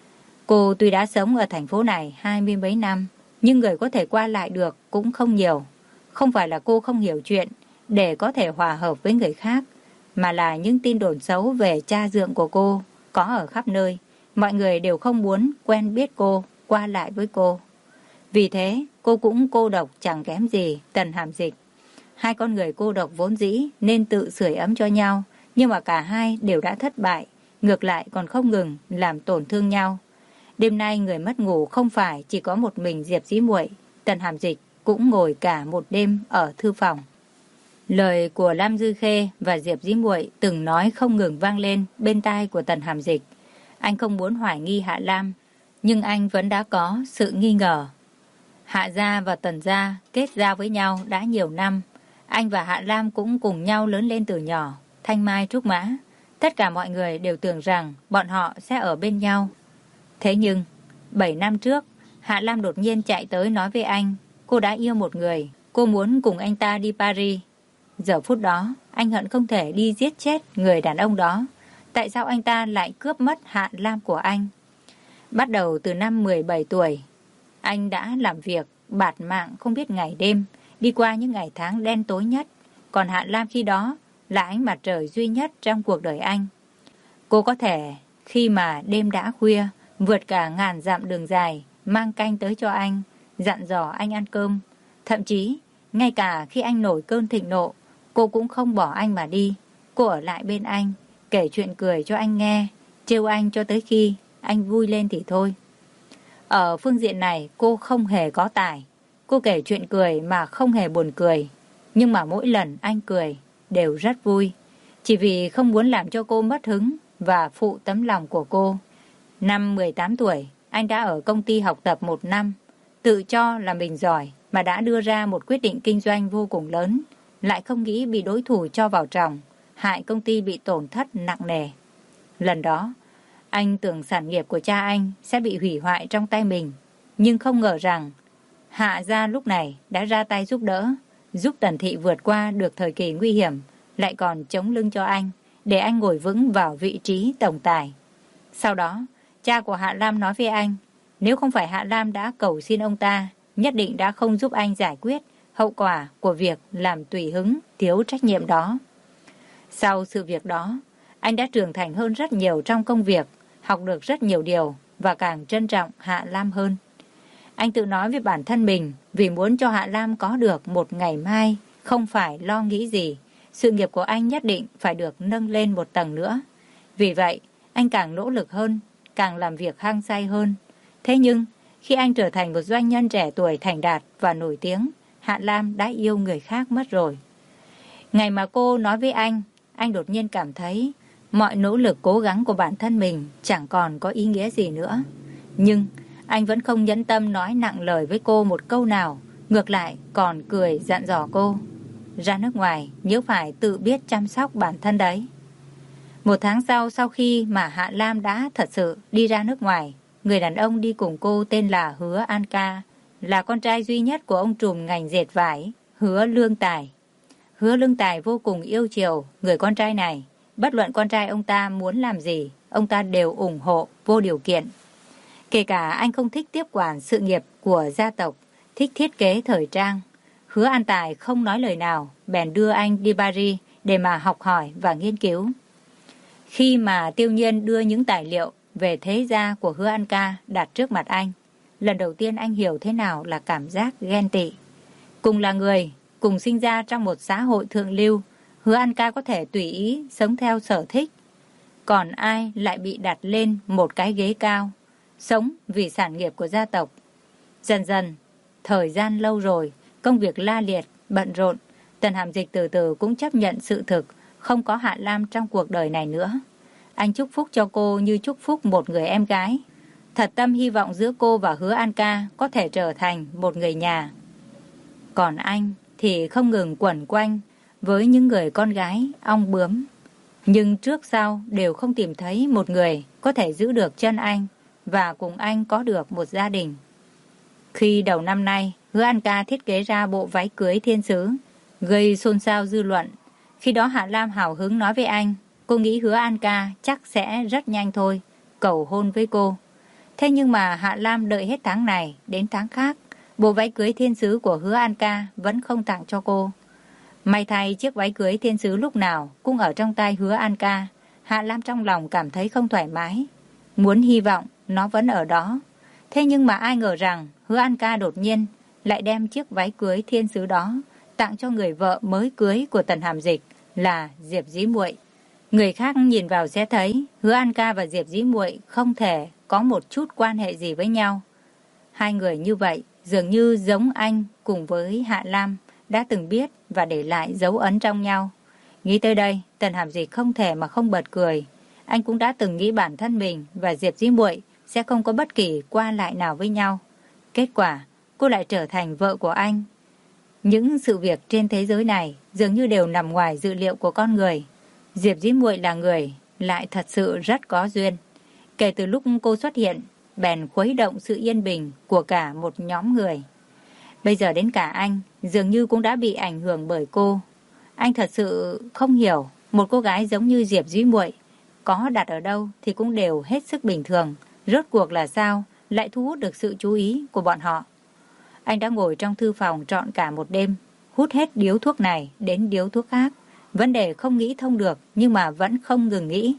Cô tuy đã sống ở thành phố này 20 mấy năm, nhưng người có thể qua lại được cũng không nhiều. Không phải là cô không hiểu chuyện để có thể hòa hợp với người khác, mà là những tin đồn xấu về cha dượng của cô có ở khắp nơi. Mọi người đều không muốn quen biết cô, qua lại với cô. Vì thế, cô cũng cô độc chẳng kém gì Tần Hàm Dịch. Hai con người cô độc vốn dĩ nên tự sưởi ấm cho nhau, nhưng mà cả hai đều đã thất bại, ngược lại còn không ngừng làm tổn thương nhau. Đêm nay người mất ngủ không phải chỉ có một mình Diệp Dĩ Muội, Tần Hàm Dịch cũng ngồi cả một đêm ở thư phòng. Lời của Lam Dư Khê và Diệp Dĩ Muội từng nói không ngừng vang lên bên tai của Tần Hàm Dịch. Anh không muốn hoài nghi Hạ Lam, nhưng anh vẫn đã có sự nghi ngờ. Hạ gia và Tần gia kết giao với nhau đã nhiều năm. Anh và Hạ Lam cũng cùng nhau lớn lên từ nhỏ, thanh mai trúc mã. Tất cả mọi người đều tưởng rằng bọn họ sẽ ở bên nhau. Thế nhưng, 7 năm trước, Hạ Lam đột nhiên chạy tới nói với anh, cô đã yêu một người, cô muốn cùng anh ta đi Paris. Giờ phút đó, anh hận không thể đi giết chết người đàn ông đó. Tại sao anh ta lại cướp mất Hạ Lam của anh? Bắt đầu từ năm 17 tuổi, anh đã làm việc bạt mạng không biết ngày đêm, đi qua những ngày tháng đen tối nhất. Còn Hạ Lam khi đó là ánh mặt trời duy nhất trong cuộc đời anh. Cô có thể, khi mà đêm đã khuya, vượt cả ngàn dặm đường dài, mang canh tới cho anh, dặn dò anh ăn cơm. Thậm chí, ngay cả khi anh nổi cơn thịnh nộ, cô cũng không bỏ anh mà đi. Cô ở lại bên anh, kể chuyện cười cho anh nghe, trêu anh cho tới khi anh vui lên thì thôi. Ở phương diện này cô không hề có tài. Cô kể chuyện cười mà không hề buồn cười. Nhưng mà mỗi lần anh cười đều rất vui. Chỉ vì không muốn làm cho cô mất hứng và phụ tấm lòng của cô. Năm 18 tuổi, anh đã ở công ty học tập 1 năm. Tự cho là mình giỏi mà đã đưa ra một quyết định kinh doanh vô cùng lớn. Lại không nghĩ bị đối thủ cho vào tròng, hại công ty bị tổn thất nặng nề. Lần đó, anh tưởng sản nghiệp của cha anh sẽ bị hủy hoại trong tay mình. Nhưng không ngờ rằng Hạ gia lúc này đã ra tay giúp đỡ, giúp Tần thị vượt qua được thời kỳ nguy hiểm, lại còn chống lưng cho anh, để anh ngồi vững vào vị trí tổng tài. Sau đó, cha của Hạ Lam nói với anh, nếu không phải Hạ Lam đã cầu xin ông ta, nhất định đã không giúp anh giải quyết hậu quả của việc làm tùy hứng, thiếu trách nhiệm đó. Sau sự việc đó, anh đã trưởng thành hơn rất nhiều trong công việc, học được rất nhiều điều và càng trân trọng Hạ Lam hơn. Anh tự nói với bản thân mình, vì muốn cho Hạ Lam có được một ngày mai, không phải lo nghĩ gì, sự nghiệp của anh nhất định phải được nâng lên một tầng nữa. Vì vậy, anh càng nỗ lực hơn, càng làm việc hăng say hơn. Thế nhưng, khi anh trở thành một doanh nhân trẻ tuổi thành đạt và nổi tiếng, Hạ Lam đã yêu người khác mất rồi. Ngày mà cô nói với anh đột nhiên cảm thấy mọi nỗ lực cố gắng của bản thân mình chẳng còn có ý nghĩa gì nữa. Nhưng anh vẫn không nhẫn tâm nói nặng lời với cô một câu nào, ngược lại còn cười dặn dò cô. Ra nước ngoài nhớ phải tự biết chăm sóc bản thân đấy. 1 tháng sau khi mà Hạ Lam đã thật sự đi ra nước ngoài, người đàn ông đi cùng cô tên là Hứa An Ca, là con trai duy nhất của ông trùm ngành dệt vải, Hứa Lương Tài. Hứa Lương Tài vô cùng yêu chiều người con trai này. Bất luận con trai ông ta muốn làm gì, ông ta đều ủng hộ vô điều kiện. Kể cả anh không thích tiếp quản sự nghiệp của gia tộc, thích thiết kế thời trang, Hứa An Tài không nói lời nào, bèn đưa anh đi Paris để mà học hỏi và nghiên cứu. Khi mà Tiêu Nhiên đưa những tài liệu về thế gia của Hứa An Ca đặt trước mặt anh, lần đầu tiên anh hiểu thế nào là cảm giác ghen tị. Cùng là người, cùng sinh ra trong một xã hội thượng lưu, Hứa An Ca có thể tùy ý sống theo sở thích. Còn ai lại bị đặt lên một cái ghế cao, sống vì sản nghiệp của gia tộc. Dần dần, thời gian lâu rồi, công việc la liệt, bận rộn, Tần Hàm Dịch từ từ cũng chấp nhận sự thực, không có Hạ Lam trong cuộc đời này nữa. Anh chúc phúc cho cô như chúc phúc một người em gái. Thật tâm hy vọng giữa cô và Hứa An Ca có thể trở thành một người nhà. Còn anh thì không ngừng quẩn quanh với những người con gái ong bướm. Nhưng trước sau đều không tìm thấy một người có thể giữ được chân anh và cùng anh có được một gia đình. Khi đầu năm nay, Hứa An Ca thiết kế ra bộ váy cưới thiên sứ, gây xôn xao dư luận. Khi đó Hạ Lam hào hứng nói với anh, cô nghĩ Hứa An Ca chắc sẽ rất nhanh thôi, cầu hôn với cô. Thế nhưng mà Hạ Lam đợi hết tháng này đến tháng khác, bộ váy cưới thiên sứ của Hứa An Ca vẫn không tặng cho cô. May thay chiếc váy cưới thiên sứ lúc nào cũng ở trong tay Hứa An Ca. Hạ Lam trong lòng cảm thấy không thoải mái, muốn hy vọng nó vẫn ở đó. Thế nhưng mà ai ngờ rằng Hứa An Ca đột nhiên lại đem chiếc váy cưới thiên sứ đó tặng cho người vợ mới cưới của Tần Hàm Dịch là Diệp Dĩ Muội. Người khác nhìn vào sẽ thấy Hứa An Ca và Diệp Dĩ Muội không thể có một chút quan hệ gì với nhau. Hai người như vậy dường như giống anh cùng với Hạ Lam đã từng biết và để lại dấu ấn trong nhau. Nghĩ tới đây, Tần Hàm Dịch không thể mà không bật cười. Anh cũng đã từng nghĩ bản thân mình và Diệp Dĩ Muội sẽ không có bất kỳ qua lại nào với nhau. Kết quả, cô lại trở thành vợ của anh. Những sự việc trên thế giới này dường như đều nằm ngoài dự liệu của con người. Diệp Dĩ Muội là người lại thật sự rất có duyên. Kể từ lúc cô xuất hiện, bèn khuấy động sự yên bình của cả một nhóm người. Bây giờ đến cả anh dường như cũng đã bị ảnh hưởng bởi cô. Anh thật sự không hiểu, một cô gái giống như Diệp Dĩ Muội có đặt ở đâu thì cũng đều hết sức bình thường. Rốt cuộc là sao lại thu hút được sự chú ý của bọn họ. Anh đã ngồi trong thư phòng trọn cả một đêm, hút hết điếu thuốc này đến điếu thuốc khác. Vấn đề không nghĩ thông được nhưng mà vẫn không ngừng nghĩ.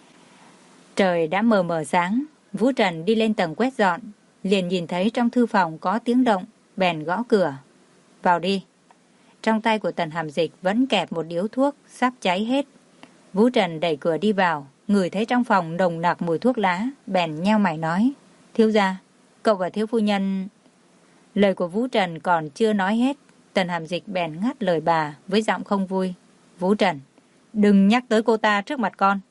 Trời đã mờ mờ sáng, Vũ Trần đi lên tầng quét dọn, liền nhìn thấy trong thư phòng có tiếng động, bèn gõ cửa. Vào đi. Trong tay của Tần Hàm Dịch vẫn kẹp một điếu thuốc sắp cháy hết. Vũ Trần đẩy cửa đi vào, ngửi thấy trong phòng nồng nặc mùi thuốc lá, bèn nheo mày nói, thiếu gia, cậu và thiếu phu nhân... Lời của Vũ Trần còn chưa nói hết, Tần Hàm Dịch bèn ngắt lời bà với giọng không vui. Vũ Trần, đừng nhắc tới cô ta trước mặt con.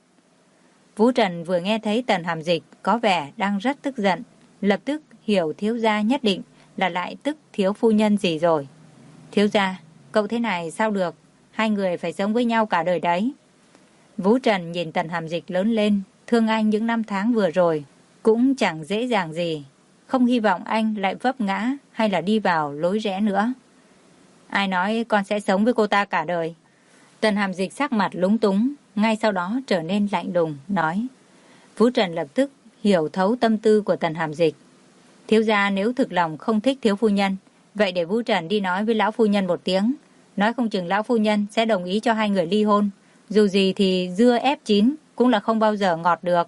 Vũ Trần vừa nghe thấy Tần Hàm Dịch có vẻ đang rất tức giận, lập tức hiểu thiếu gia nhất định là lại tức thiếu phu nhân gì rồi. Thiếu gia, cậu thế này sao được, hai người phải sống với nhau cả đời đấy. Vũ Trần nhìn Tần Hàm Dịch lớn lên, thương anh những năm tháng vừa rồi, cũng chẳng dễ dàng gì, không hy vọng anh lại vấp ngã hay là đi vào lối rẽ nữa. Ai nói con sẽ sống với cô ta cả đời? Tần Hàm Dịch sắc mặt lúng túng, ngay sau đó trở nên lạnh lùng, nói. Vũ Trần lập tức hiểu thấu tâm tư của Tần Hàm Dịch. Thiếu gia nếu thực lòng không thích thiếu phu nhân, vậy để Vũ Trần đi nói với lão phu nhân một tiếng, nói không chừng lão phu nhân sẽ đồng ý cho hai người ly hôn. Dù gì thì dưa ép chín cũng là không bao giờ ngọt được.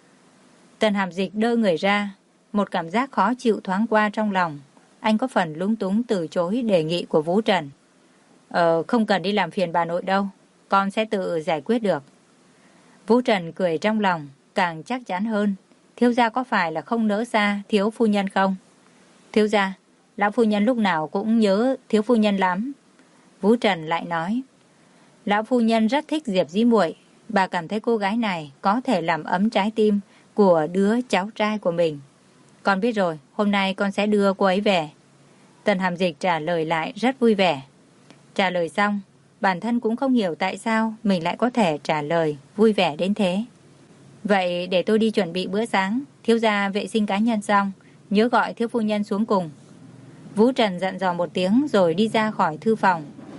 Tần Hàm Dịch đơ người ra, một cảm giác khó chịu thoáng qua trong lòng. Anh có phần lúng túng từ chối đề nghị của Vũ Trần. Không cần đi làm phiền bà nội đâu, con sẽ tự giải quyết được. Vũ Trần cười trong lòng, càng chắc chắn hơn. Thiếu gia có phải là không nỡ xa thiếu phu nhân không? Thiếu gia, lão phu nhân lúc nào cũng nhớ thiếu phu nhân lắm. Vũ Trần lại nói. Lão phu nhân rất thích Diệp Dĩ Muội, bà cảm thấy cô gái này có thể làm ấm trái tim của đứa cháu trai của mình. Con biết rồi, hôm nay con sẽ đưa cô ấy về. Tần Hàm Dịch trả lời lại rất vui vẻ. Trả lời xong, bản thân cũng không hiểu tại sao mình lại có thể trả lời vui vẻ đến thế. Vậy để tôi đi chuẩn bị bữa sáng, thiếu gia vệ sinh cá nhân xong, nhớ gọi thiếu phu nhân xuống cùng. Vũ Trần dặn dò một tiếng rồi đi ra khỏi thư phòng.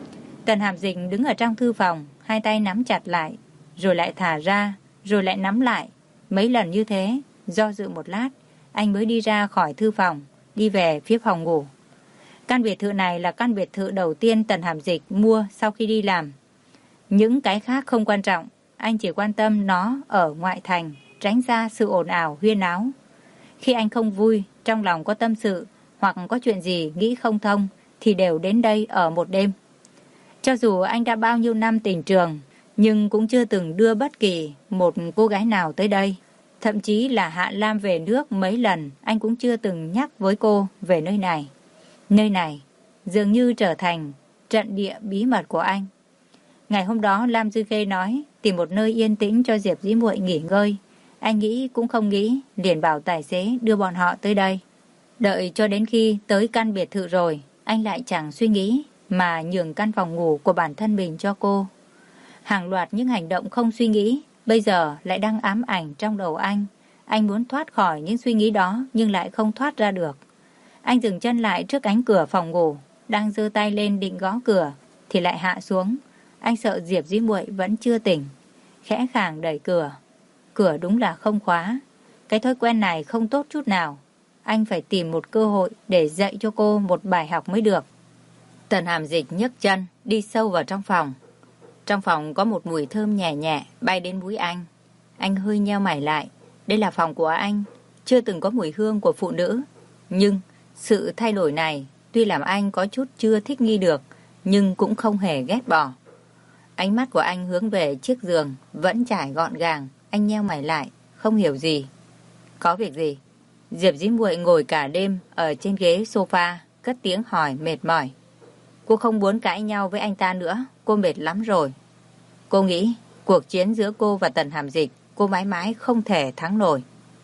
Tần Hàm Dịch đứng ở trong thư phòng, hai tay nắm chặt lại, rồi lại thả ra, rồi lại nắm lại. Mấy lần như thế, do dự một lát, anh mới đi ra khỏi thư phòng, đi về phía phòng ngủ. Căn biệt thự này là căn biệt thự đầu tiên Tần Hàm Dịch mua sau khi đi làm. Những cái khác không quan trọng, anh chỉ quan tâm nó ở ngoại thành, tránh ra sự ồn ào huyên náo. Khi anh không vui, trong lòng có tâm sự, hoặc có chuyện gì nghĩ không thông, thì đều đến đây ở một đêm. Cho dù anh đã bao nhiêu năm tình trường, nhưng cũng chưa từng đưa bất kỳ một cô gái nào tới đây. Thậm chí là Hạ Lam về nước mấy lần, anh cũng chưa từng nhắc với cô về nơi này. Nơi này dường như trở thành trận địa bí mật của anh. Ngày hôm đó Lam Dư Khê nói tìm một nơi yên tĩnh cho Diệp Dĩ Muội nghỉ ngơi. Anh nghĩ cũng không nghĩ, liền bảo tài xế đưa bọn họ tới đây. Đợi cho đến khi tới căn biệt thự rồi, anh lại chẳng suy nghĩ mà nhường căn phòng ngủ của bản thân mình cho cô. Hàng loạt những hành động không suy nghĩ bây giờ lại đang ám ảnh trong đầu anh. Anh muốn thoát khỏi những suy nghĩ đó nhưng lại không thoát ra được. Anh dừng chân lại trước cánh cửa phòng ngủ, đang giơ tay lên định gõ cửa thì lại hạ xuống. Anh sợ Diệp Dĩ Muội vẫn chưa tỉnh, khẽ khàng đẩy cửa. Cửa đúng là không khóa. Cái thói quen này không tốt chút nào. Anh phải tìm một cơ hội để dạy cho cô một bài học mới được. Tần Hàm Dịch nhấc chân đi sâu vào trong phòng. Trong phòng có một mùi thơm nhẹ nhẹ bay đến mũi anh. Anh hơi nheo mày lại. Đây là phòng của anh, chưa từng có mùi hương của phụ nữ. Nhưng sự thay đổi này tuy làm anh có chút chưa thích nghi được, nhưng cũng không hề ghét bỏ. Ánh mắt của anh hướng về chiếc giường vẫn trải gọn gàng. Anh nheo mày lại, không hiểu gì. Có việc gì? Diệp Dĩ Muội ngồi cả đêm ở trên ghế sofa, cất tiếng hỏi mệt mỏi. Cô không muốn cãi nhau với anh ta nữa, cô mệt lắm rồi. Cô nghĩ cuộc chiến giữa cô và Tần Hàm Dịch, cô mãi mãi không thể thắng nổi.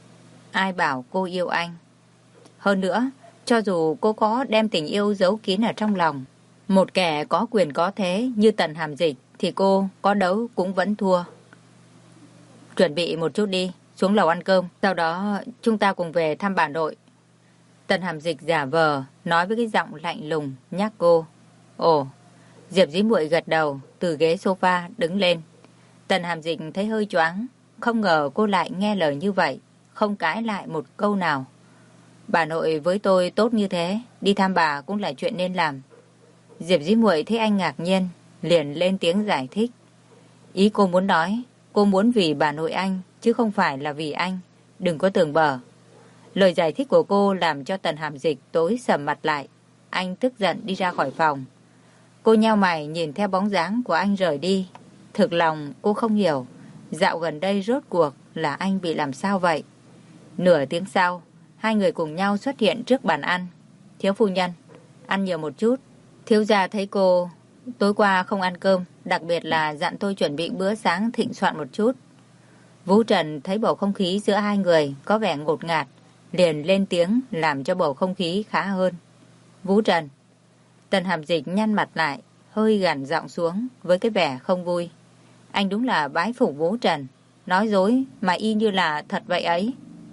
Ai bảo cô yêu anh? Hơn nữa, cho dù cô có đem tình yêu giấu kín ở trong lòng, một kẻ có quyền có thế như Tần Hàm Dịch thì cô có đấu cũng vẫn thua. Chuẩn bị một chút đi, xuống lầu ăn cơm, sau đó chúng ta cùng về thăm bà nội. Tần Hàm Dịch giả vờ nói với cái giọng lạnh lùng nhắc cô. Ồ. Diệp Dĩ Muội gật đầu, từ ghế sofa đứng lên. Tần Hàm Dịch thấy hơi choáng, không ngờ cô lại nghe lời như vậy, không cãi lại một câu nào. Bà nội với tôi tốt như thế, đi thăm bà cũng là chuyện nên làm. Diệp Dĩ Muội thấy anh ngạc nhiên, liền lên tiếng giải thích. Ý cô muốn nói, cô muốn vì bà nội anh, chứ không phải là vì anh. Đừng có tưởng bở. Lời giải thích của cô làm cho Tần Hàm Dịch tối sầm mặt lại. Anh tức giận đi ra khỏi phòng. Cô nheo mày nhìn theo bóng dáng của anh rời đi. Thực lòng cô không hiểu, dạo gần đây rốt cuộc là anh bị làm sao vậy? Nửa tiếng sau, hai người cùng nhau xuất hiện trước bàn ăn. Thiếu phu nhân, ăn nhiều một chút. Thiếu gia thấy cô tối qua không ăn cơm, đặc biệt là dặn tôi chuẩn bị bữa sáng thịnh soạn một chút. Vũ Trần thấy bầu không khí giữa hai người có vẻ ngột ngạt, liền lên tiếng làm cho bầu không khí khá hơn. Vũ Trần. Tần Hàm Dịch nhăn mặt lại, hơi gằn giọng xuống với cái vẻ không vui. Anh đúng là bái phục Vũ Trần, nói dối mà y như là thật vậy ấy.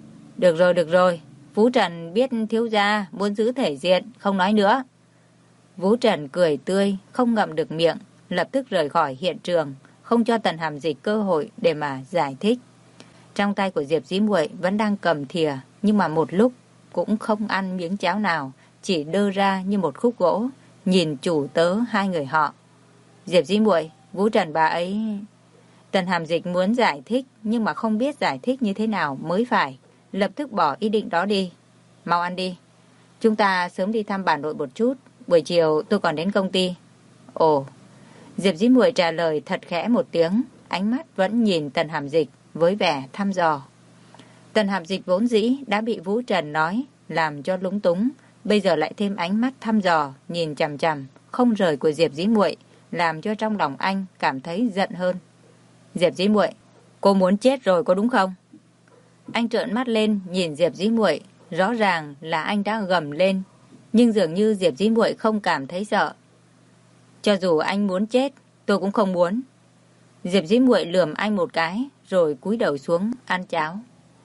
Được rồi, Vũ Trần biết thiếu gia muốn giữ thể diện, không nói nữa. Vũ Trần cười tươi, không ngậm được miệng, lập tức rời khỏi hiện trường, không cho Tần Hàm Dịch cơ hội để mà giải thích. Trong tay của Diệp Dĩ Muội vẫn đang cầm thìa, nhưng mà một lúc cũng không ăn miếng cháo nào, chỉ đơ ra như một khúc gỗ, nhìn chủ tớ hai người họ. Diệp Dĩ Muội, Vũ Trần bà ấy... Tần Hàm Dịch muốn giải thích, nhưng mà không biết giải thích như thế nào mới phải, lập tức bỏ ý định đó đi. Mau ăn đi, chúng ta sớm đi thăm bà nội một chút, buổi chiều tôi còn đến công ty. Ồ. Diệp Dĩ Muội trả lời thật khẽ một tiếng, ánh mắt vẫn nhìn Tần Hàm Dịch với vẻ thăm dò. Tần Hàm Dịch vốn dĩ đã bị Vũ Trần nói làm cho lúng túng, bây giờ lại thêm ánh mắt thăm dò nhìn chằm chằm không rời của Diệp Dĩ Muội, làm cho trong lòng anh cảm thấy giận hơn. Diệp Dĩ Muội, cô muốn chết rồi có đúng không? Anh trợn mắt lên nhìn Diệp Dĩ Muội, rõ ràng là anh đã gầm lên, nhưng dường như Diệp Dĩ Muội không cảm thấy sợ. Cho dù anh muốn chết, tôi cũng không muốn. Diệp Dĩ Muội lườm anh một cái, rồi cúi đầu xuống ăn cháo.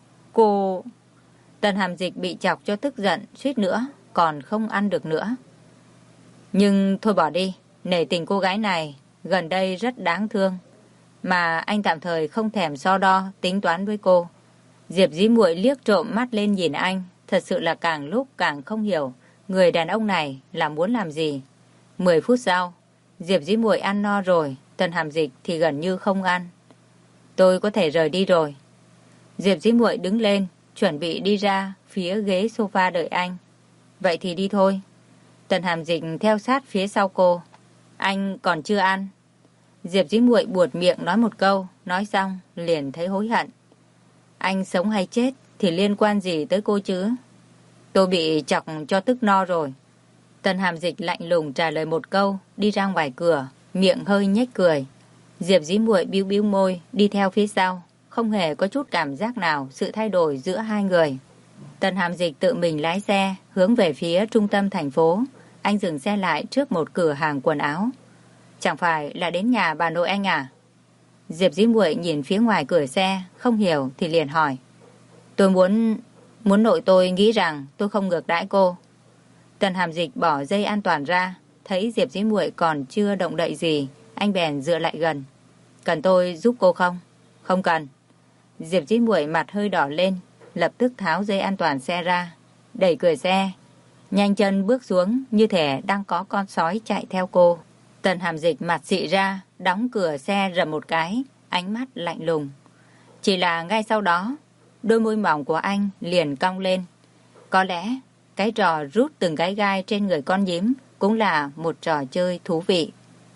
Cô... Tần Hàm Dịch bị chọc cho tức giận, suýt nữa còn không ăn được nữa. Nhưng thôi bỏ đi, nể tình cô gái này gần đây rất đáng thương, mà anh tạm thời không thèm so đo tính toán với cô. Diệp Dĩ Muội liếc trộm mắt lên nhìn anh, thật sự là càng lúc càng không hiểu người đàn ông này là muốn làm gì. 10 phút sau, Diệp Dĩ Muội ăn no rồi, Tần Hàm Dịch thì gần như không ăn. Tôi có thể rời đi rồi. Diệp Dĩ Muội đứng lên, chuẩn bị đi ra phía ghế sofa đợi anh. Vậy thì đi thôi. Tần Hàm Dịch theo sát phía sau cô. Anh còn chưa ăn. Diệp Dĩ Muội buột miệng nói một câu, nói xong liền thấy hối hận. Anh sống hay chết thì liên quan gì tới cô chứ? Tôi bị chọc cho tức no rồi. Tần Hàm Dịch lạnh lùng trả lời một câu, đi ra ngoài cửa, miệng hơi nhếch cười. Diệp Dĩ Muội bĩu bĩu môi, đi theo phía sau, không hề có chút cảm giác nào sự thay đổi giữa hai người. Tần Hàm Dịch tự mình lái xe, hướng về phía trung tâm thành phố. Anh dừng xe lại trước một cửa hàng quần áo. Chẳng phải là đến nhà bà nội anh à? Diệp Dĩ Muội nhìn phía ngoài cửa xe, không hiểu thì liền hỏi. Tôi muốn nội tôi nghĩ rằng tôi không ngược đãi cô. Tần Hàm Dịch bỏ dây an toàn ra, thấy Diệp Dĩ Muội còn chưa động đậy gì, anh bèn dựa lại gần. Cần tôi giúp cô không? Không cần. Diệp Dĩ Muội mặt hơi đỏ lên, lập tức tháo dây an toàn xe ra, đẩy cửa xe, nhanh chân bước xuống như thể đang có con sói chạy theo cô. Tần Hàm Dịch mặt xị ra, đóng cửa xe rầm một cái, ánh mắt lạnh lùng. Chỉ là ngay sau đó, đôi môi mỏng của anh liền cong lên. Có lẽ cái trò rút từng cái gai trên người con nhím cũng là một trò chơi thú vị.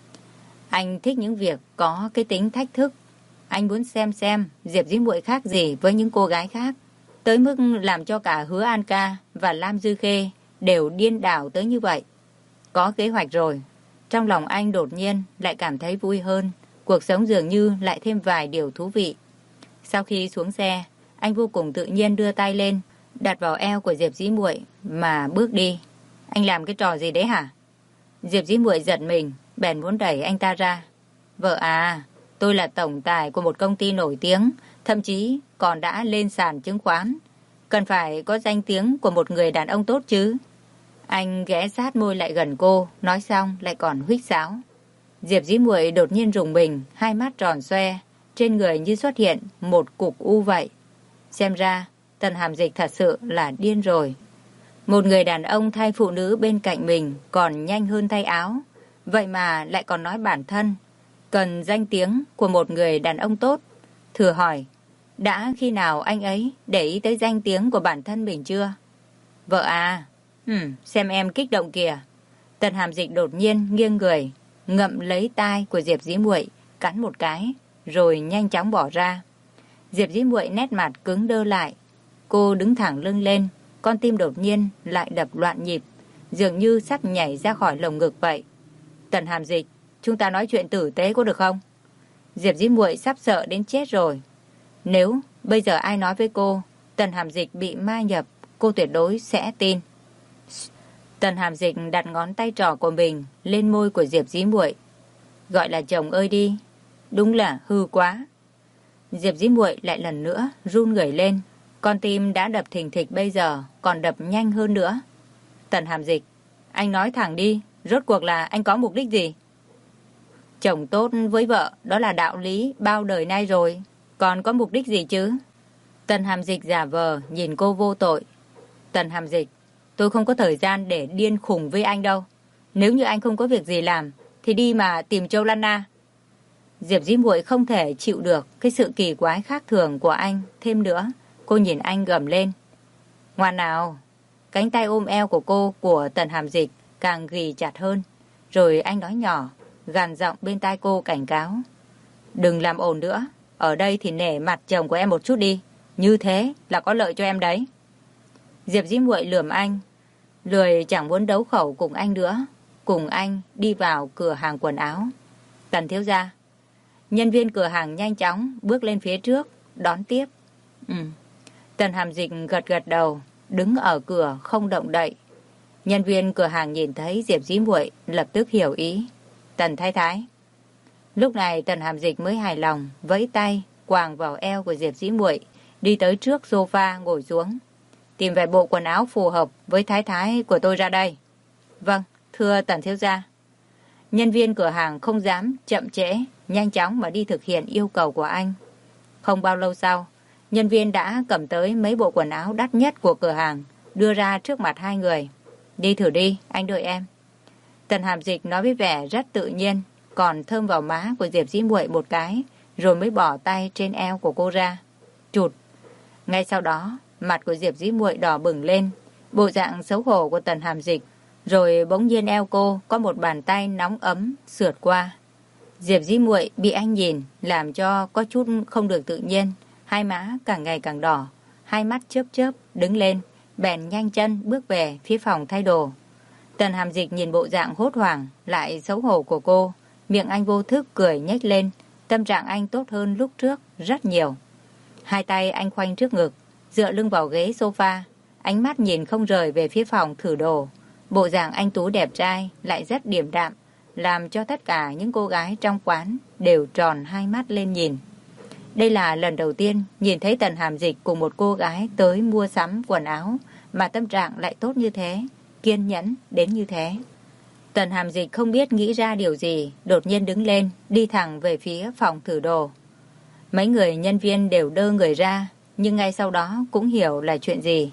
Anh thích những việc có cái tính thách thức. Anh muốn xem Diệp Dĩ Muội khác gì với những cô gái khác, tới mức làm cho cả Hứa An Ca và Lam Dư Khê đều điên đảo tới như vậy. Có kế hoạch rồi, trong lòng anh đột nhiên lại cảm thấy vui hơn, cuộc sống dường như lại thêm vài điều thú vị. Sau khi xuống xe, anh vô cùng tự nhiên đưa tay lên, đặt vào eo của Diệp Dĩ Muội mà bước đi. Anh làm cái trò gì đấy hả? Diệp Dĩ Muội giật mình, bèn muốn đẩy anh ta ra. Vợ à, tôi là tổng tài của một công ty nổi tiếng, thậm chí còn đã lên sàn chứng khoán. Cần phải có danh tiếng của một người đàn ông tốt chứ. Anh ghé sát môi lại gần cô, nói xong lại còn huýt sáo. Diệp Dĩ Muội đột nhiên rùng mình, hai mắt tròn xoe, trên người như xuất hiện một cục u vậy. Xem ra, Tần Hàm Dịch thật sự là điên rồi. Một người đàn ông thay phụ nữ bên cạnh mình còn nhanh hơn thay áo. Vậy mà lại còn nói bản thân cần danh tiếng của một người đàn ông tốt. Thử hỏi, đã khi nào anh ấy để ý tới danh tiếng của bản thân mình chưa? Vợ à, xem em kích động kìa. Tần Hàm Dịch đột nhiên nghiêng người, ngậm lấy tai của Diệp Dĩ Muội, cắn một cái, rồi nhanh chóng bỏ ra. Diệp Dĩ Muội nét mặt cứng đơ lại. Cô đứng thẳng lưng lên, con tim đột nhiên lại đập loạn nhịp, dường như sắp nhảy ra khỏi lồng ngực vậy. Tần Hàm Dịch, chúng ta nói chuyện tử tế có được không? Diệp Dĩ Muội sắp sợ đến chết rồi. Nếu bây giờ ai nói với cô Tần Hàm Dịch bị ma nhập, cô tuyệt đối sẽ tin. Tần Hàm Dịch đặt ngón tay trỏ của mình lên môi của Diệp Dĩ Muội. Gọi là chồng ơi đi, đúng là hư quá. Diệp Dĩ Muội lại lần nữa run người lên, con tim đã đập thình thịch bây giờ còn đập nhanh hơn nữa. Tần Hàm Dịch, anh nói thẳng đi, rốt cuộc là anh có mục đích gì? Chồng tốt với vợ đó là đạo lý bao đời nay rồi, còn có mục đích gì chứ? Tần Hàm Dịch giả vờ nhìn cô vô tội. Tần Hàm Dịch, tôi không có thời gian để điên khùng với anh đâu. Nếu như anh không có việc gì làm thì đi mà tìm Châu Lan Na. Diệp Dĩ Muội không thể chịu được cái sự kỳ quái khác thường của anh thêm nữa. Cô nhìn anh gầm lên. Ngoan nào. Cánh tay ôm eo của cô của Tần Hàm Dịch càng ghì chặt hơn. Rồi anh nói nhỏ, gằn giọng bên tai cô cảnh cáo. Đừng làm ồn nữa. Ở đây thì nể mặt chồng của em một chút đi. Như thế là có lợi cho em đấy. Diệp Dĩ Muội lườm anh, lười chẳng muốn đấu khẩu cùng anh nữa. Cùng anh đi vào cửa hàng quần áo. Tần thiếu gia. Nhân viên cửa hàng nhanh chóng bước lên phía trước, đón tiếp. Tần Hàm Dịch gật gật đầu, đứng ở cửa không động đậy. Nhân viên cửa hàng nhìn thấy Diệp Dĩ Muội lập tức hiểu ý. Tần thái thái. Lúc này Tần Hàm Dịch mới hài lòng, vẫy tay, quàng vào eo của Diệp Dĩ Muội, đi tới trước sofa ngồi xuống. Tìm vài bộ quần áo phù hợp với thái thái của tôi ra đây. Vâng, thưa Tần thiếu gia. Nhân viên cửa hàng không dám chậm trễ, nhanh chóng mà đi thực hiện yêu cầu của anh. Không bao lâu sau, nhân viên đã cầm tới mấy bộ quần áo đắt nhất của cửa hàng, đưa ra trước mặt hai người. Đi thử đi, anh đợi em. Tần Hàm Dịch nói với vẻ rất tự nhiên, còn thơm vào má của Diệp Dĩ Muội một cái, rồi mới bỏ tay trên eo của cô ra. Chụt. Ngay sau đó, mặt của Diệp Dĩ Muội đỏ bừng lên, bộ dạng xấu hổ của Tần Hàm Dịch, rồi bỗng nhiên eo cô có một bàn tay nóng ấm sượt qua. Diệp Dĩ Muội bị anh nhìn làm cho có chút không được tự nhiên, hai má càng ngày càng đỏ, hai mắt chớp chớp đứng lên, bèn nhanh chân bước về phía phòng thay đồ. Tần Hàm Dịch nhìn bộ dạng hốt hoảng lại xấu hổ của cô, miệng anh vô thức cười nhếch lên, tâm trạng anh tốt hơn lúc trước rất nhiều. Hai tay anh khoanh trước ngực, dựa lưng vào ghế sofa, ánh mắt nhìn không rời về phía phòng thử đồ. Bộ dạng anh tú đẹp trai lại rất điềm đạm, làm cho tất cả những cô gái trong quán đều tròn hai mắt lên nhìn. Đây là lần đầu tiên nhìn thấy Tần Hàm Dịch cùng một cô gái tới mua sắm quần áo mà tâm trạng lại tốt như thế, kiên nhẫn đến như thế. Tần Hàm Dịch không biết nghĩ ra điều gì, đột nhiên đứng lên, đi thẳng về phía phòng thử đồ. Mấy người nhân viên đều đơ người ra, nhưng ngay sau đó cũng hiểu là chuyện gì.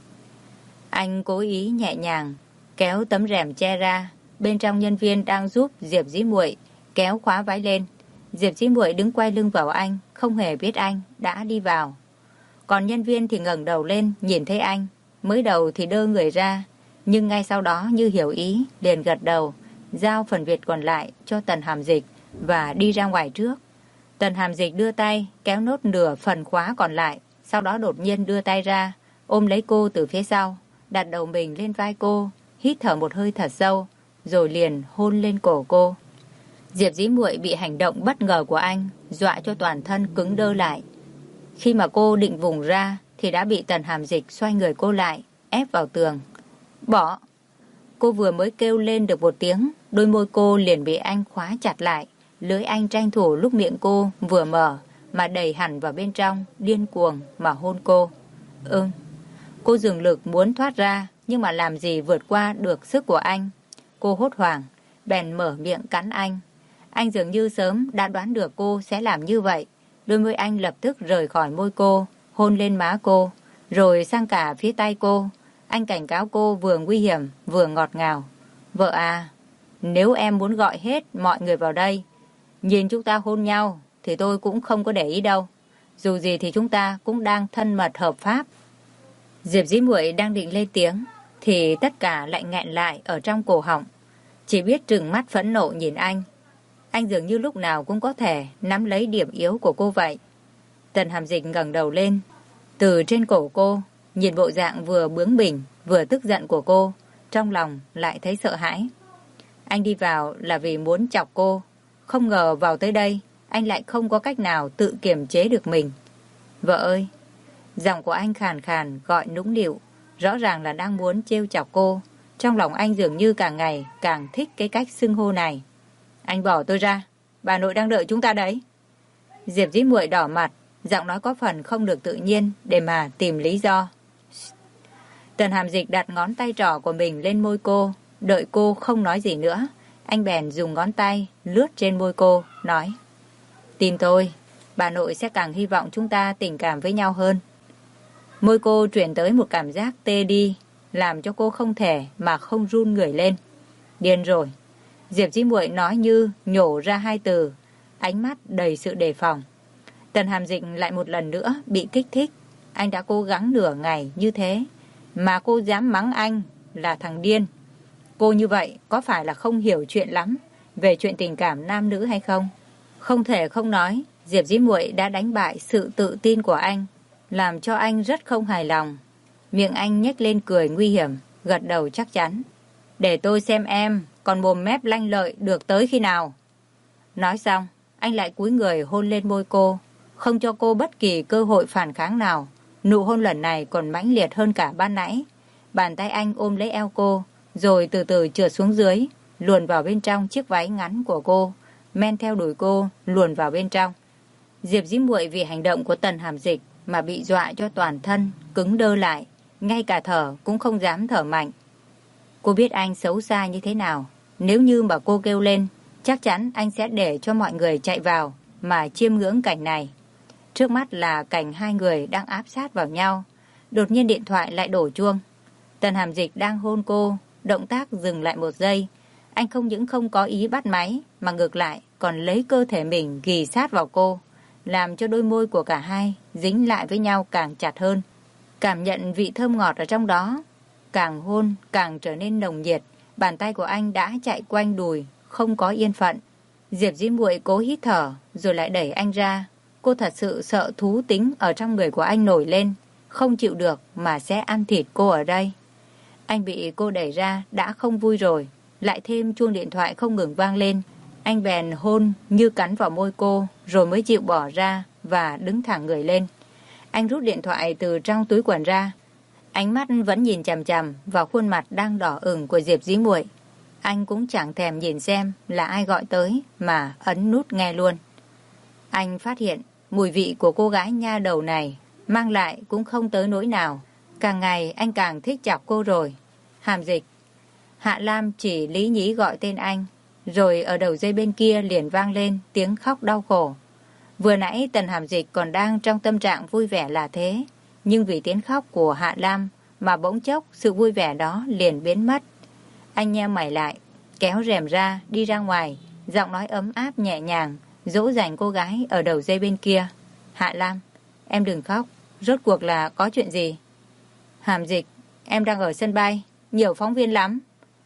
Anh cố ý nhẹ nhàng kéo tấm rèm che ra, bên trong nhân viên đang giúp Diệp Dĩ Muội kéo khóa váy lên. Diệp Dĩ Muội đứng quay lưng vào anh, không hề biết anh đã đi vào. Còn nhân viên thì ngẩng đầu lên nhìn thấy anh, mới đầu thì đơ người ra, nhưng ngay sau đó như hiểu ý, liền gật đầu, giao phần việc còn lại cho Tần Hàm Dịch và đi ra ngoài trước. Tần Hàm Dịch đưa tay kéo nốt nửa phần khóa còn lại, sau đó đột nhiên đưa tay ra, ôm lấy cô từ phía sau, đặt đầu mình lên vai cô, hít thở một hơi thật sâu, rồi liền hôn lên cổ cô. Diệp Dĩ Muội bị hành động bất ngờ của anh dọa cho toàn thân cứng đơ lại. Khi mà cô định vùng ra thì đã bị Tần Hàm Dịch xoay người cô lại, ép vào tường. Bỏ! Cô vừa mới kêu lên được một tiếng, đôi môi cô liền bị anh khóa chặt lại. Lưỡi anh tranh thủ lúc miệng cô vừa mở mà đẩy hẳn vào bên trong, điên cuồng mà hôn cô. Cô dừng lực muốn thoát ra, nhưng mà làm gì vượt qua được sức của anh. Cô hốt hoảng, bèn mở miệng cắn anh. Anh dường như sớm đã đoán được cô sẽ làm như vậy. Đôi môi anh lập tức rời khỏi môi cô, hôn lên má cô, rồi sang cả phía tay cô. Anh cảnh cáo cô vừa nguy hiểm vừa ngọt ngào. Vợ à, nếu em muốn gọi hết mọi người vào đây, nhìn chúng ta hôn nhau, thì tôi cũng không có để ý đâu. Dù gì thì chúng ta cũng đang thân mật hợp pháp. Diệp Dĩ Muội đang định lên tiếng, thì tất cả lại nghẹn lại ở trong cổ họng. Chỉ biết trừng mắt phẫn nộ nhìn anh. Anh dường như lúc nào cũng có thể nắm lấy điểm yếu của cô vậy. Tần Hàm Dịch ngẩng đầu lên, từ trên cổ cô, nhìn bộ dạng vừa bướng bỉnh vừa tức giận của cô, trong lòng lại thấy sợ hãi. Anh đi vào là vì muốn chọc cô, không ngờ vào tới đây anh lại không có cách nào tự kiềm chế được mình. Vợ ơi! Giọng của anh khàn khàn gọi nũng nịu, rõ ràng là đang muốn trêu chọc cô. Trong lòng anh dường như càng ngày càng thích cái cách xưng hô này. Anh bỏ tôi ra, bà nội đang đợi chúng ta đấy. Diệp Dĩ Muội đỏ mặt, giọng nói có phần không được tự nhiên để mà tìm lý do. Tần Hàm Dịch đặt ngón tay trỏ của mình lên môi cô, đợi cô không nói gì nữa. Anh bèn dùng ngón tay lướt trên môi cô, nói: Tin tôi, bà nội sẽ càng hy vọng chúng ta tình cảm với nhau hơn. Môi cô truyền tới một cảm giác tê đi, làm cho cô không thể mà không run người lên. Điên rồi! Diệp Dĩ Muội nói như nhổ ra hai từ, ánh mắt đầy sự đề phòng. Tần Hàm Dịch lại một lần nữa bị kích thích. Anh đã cố gắng nửa ngày như thế, mà cô dám mắng anh là thằng điên. Cô như vậy có phải là không hiểu chuyện lắm về chuyện tình cảm nam nữ hay không? Không thể không nói, Diệp Dĩ Muội đã đánh bại sự tự tin của anh, làm cho anh rất không hài lòng. Miệng anh nhếch lên cười nguy hiểm, gật đầu chắc chắn. Để tôi xem em còn mồm mép lanh lợi được tới khi nào. Nói xong, anh lại cúi người hôn lên môi cô, không cho cô bất kỳ cơ hội phản kháng nào. Nụ hôn lần này còn mãnh liệt hơn cả ban nãy. Bàn tay anh ôm lấy eo cô, rồi từ từ trượt xuống dưới, luồn vào bên trong chiếc váy ngắn của cô, men theo đuổi cô, luồn vào bên trong. Diệp Dĩ Muội vì hành động của Tần Hàm Dịch mà bị dọa cho toàn thân cứng đơ lại, ngay cả thở cũng không dám thở mạnh. Cô biết anh xấu xa như thế nào, nếu như mà cô kêu lên Chắc chắn anh sẽ để cho mọi người chạy vào mà chiêm ngưỡng cảnh này. Trước mắt là cảnh hai người đang áp sát vào nhau. Đột nhiên điện thoại lại đổ chuông. Tần Hàm Dịch đang hôn cô, động tác dừng lại một giây. Anh không những không có ý bắt máy, mà ngược lại còn lấy cơ thể mình ghì sát vào cô, làm cho đôi môi của cả hai dính lại với nhau càng chặt hơn. Cảm nhận vị thơm ngọt ở trong đó. Càng hôn càng trở nên nồng nhiệt. Bàn tay của anh đã chạy quanh đùi, không có yên phận. Diệp Dĩ Muội cố hít thở, rồi lại đẩy anh ra. Cô thật sự sợ thú tính ở trong người của anh nổi lên, không chịu được mà sẽ ăn thịt cô ở đây. Anh bị cô đẩy ra đã không vui rồi, lại thêm chuông điện thoại không ngừng vang lên. Anh bèn hôn như cắn vào môi cô, rồi mới chịu bỏ ra và đứng thẳng người lên. Anh rút điện thoại từ trong túi quần ra. Ánh mắt vẫn nhìn chằm chằm vào khuôn mặt đang đỏ ửng của Diệp Dĩ Muội. Anh cũng chẳng thèm nhìn xem là ai gọi tới mà ấn nút nghe luôn. Anh phát hiện mùi vị của cô gái nha đầu này mang lại cũng không tới nỗi nào. Càng ngày anh càng thích chọc cô rồi. Hàm Dịch. Hạ Lam chỉ lý nhí gọi tên anh, rồi ở đầu dây bên kia liền vang lên tiếng khóc đau khổ. Vừa nãy Tần Hàm Dịch còn đang trong tâm trạng vui vẻ là thế, nhưng vì tiếng khóc của Hạ Lam mà bỗng chốc sự vui vẻ đó liền biến mất. Anh nheo mày lại, kéo rèm ra, đi ra ngoài, giọng nói ấm áp nhẹ nhàng, dỗ dành cô gái ở đầu dây bên kia. Hạ Lam, em đừng khóc, rốt cuộc là có chuyện gì? Hàm Dịch, em đang ở sân bay, nhiều phóng viên lắm.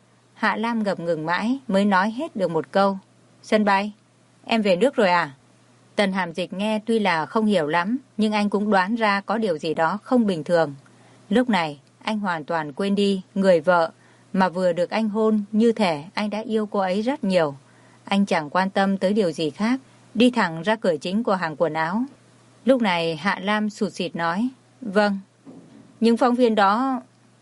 Hạ Lam ngập ngừng mãi mới nói hết được một câu. Sân bay? Em về nước rồi à? Tần Hàm Dịch nghe tuy là không hiểu lắm, nhưng anh cũng đoán ra có điều gì đó không bình thường. Lúc này, anh hoàn toàn quên đi người vợ mà vừa được anh hôn, như thể anh đã yêu cô ấy rất nhiều. Anh chẳng quan tâm tới điều gì khác, đi thẳng ra cửa chính của hàng quần áo. Lúc này Hạ Lam sụt sịt nói, vâng. Những phóng viên đó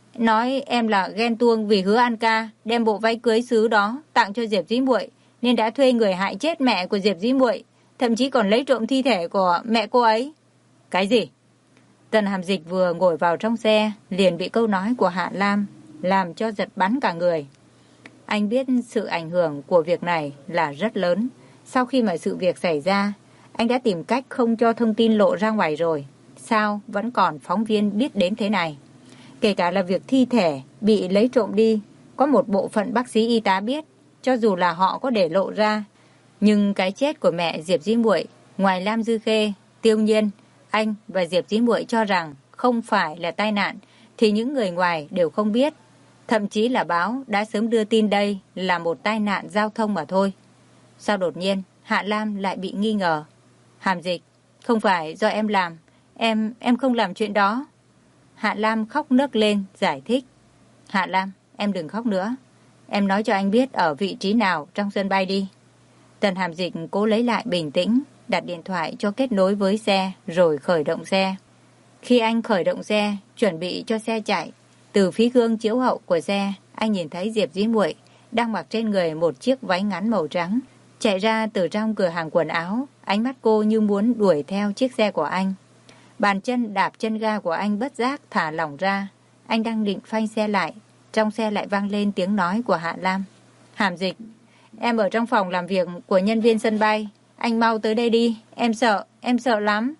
nói em là ghen tuông vì hứa An Ca đem bộ váy cưới sứ đó tặng cho Diệp Dĩ Muội, nên đã thuê người hại chết mẹ của Diệp Dĩ Muội, thậm chí còn lấy trộm thi thể của mẹ cô ấy. Cái gì? Tần Hàm Dịch vừa ngồi vào trong xe liền bị câu nói của Hạ Lam làm cho giật bắn cả người. Anh biết sự ảnh hưởng của việc này là rất lớn. Sau khi mà sự việc xảy ra, anh đã tìm cách không cho thông tin lộ ra ngoài rồi. Sao vẫn còn phóng viên biết đến thế này? Kể cả là việc thi thể bị lấy trộm đi, có một bộ phận bác sĩ y tá biết, cho dù là họ có để lộ ra. Nhưng cái chết của mẹ Diệp Dĩ Muội, ngoài Lam Dư Khê, Tiêu Nhiên, anh và Diệp Dĩ Muội cho rằng không phải là tai nạn, thì những người ngoài đều không biết. Thậm chí là báo đã sớm đưa tin đây là một tai nạn giao thông mà thôi. Sao đột nhiên Hạ Lam lại bị nghi ngờ? Hàm Dịch, không phải do em làm, em không làm chuyện đó. Hạ Lam khóc nấc lên giải thích. Hạ Lam, em đừng khóc nữa. Em nói cho anh biết ở vị trí nào trong sân bay đi. Tần Hàm Dịch cố lấy lại bình tĩnh, đặt điện thoại cho kết nối với xe rồi khởi động xe. Khi anh khởi động xe, chuẩn bị cho xe chạy, từ phía gương chiếu hậu của xe, anh nhìn thấy Diệp Dĩ Muội đang mặc trên người một chiếc váy ngắn màu trắng, chạy ra từ trong cửa hàng quần áo. Ánh mắt cô như muốn đuổi theo chiếc xe của anh. Bàn chân đạp chân ga của anh bất giác thả lỏng ra. Anh đang định phanh xe lại, trong xe lại vang lên tiếng nói của Hạ Lam. Hàm Dịch, em ở trong phòng làm việc của nhân viên sân bay, anh mau tới đây đi, em sợ lắm.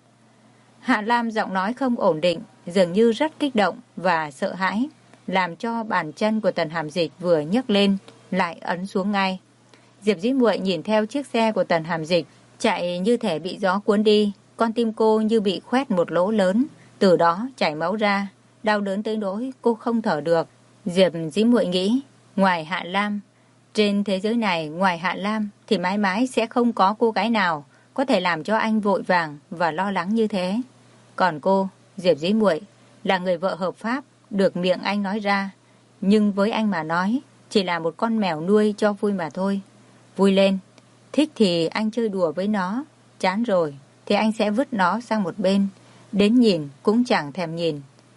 Hạ Lam giọng nói không ổn định, dường như rất kích động và sợ hãi, làm cho bàn chân của Tần Hàm Dịch vừa nhấc lên lại ấn xuống ngay. Diệp Dĩ Muội nhìn theo chiếc xe của Tần Hàm Dịch chạy như thể bị gió cuốn đi, con tim cô như bị khoét một lỗ lớn, từ đó chảy máu ra, đau đớn tới nỗi cô không thở được. Diệp Dĩ Muội nghĩ, ngoài Hạ Lam, trên thế giới này ngoài Hạ Lam thì mãi mãi sẽ không có cô gái nào có thể làm cho anh vội vàng và lo lắng như thế. Còn cô, Diệp Dĩ Muội, là người vợ hợp pháp được miệng anh nói ra, nhưng với anh mà nói chỉ là một con mèo nuôi cho vui mà thôi. Vui lên, thích thì anh chơi đùa với nó, chán rồi thì anh sẽ vứt nó sang một bên, đến nhìn cũng chẳng thèm nhìn.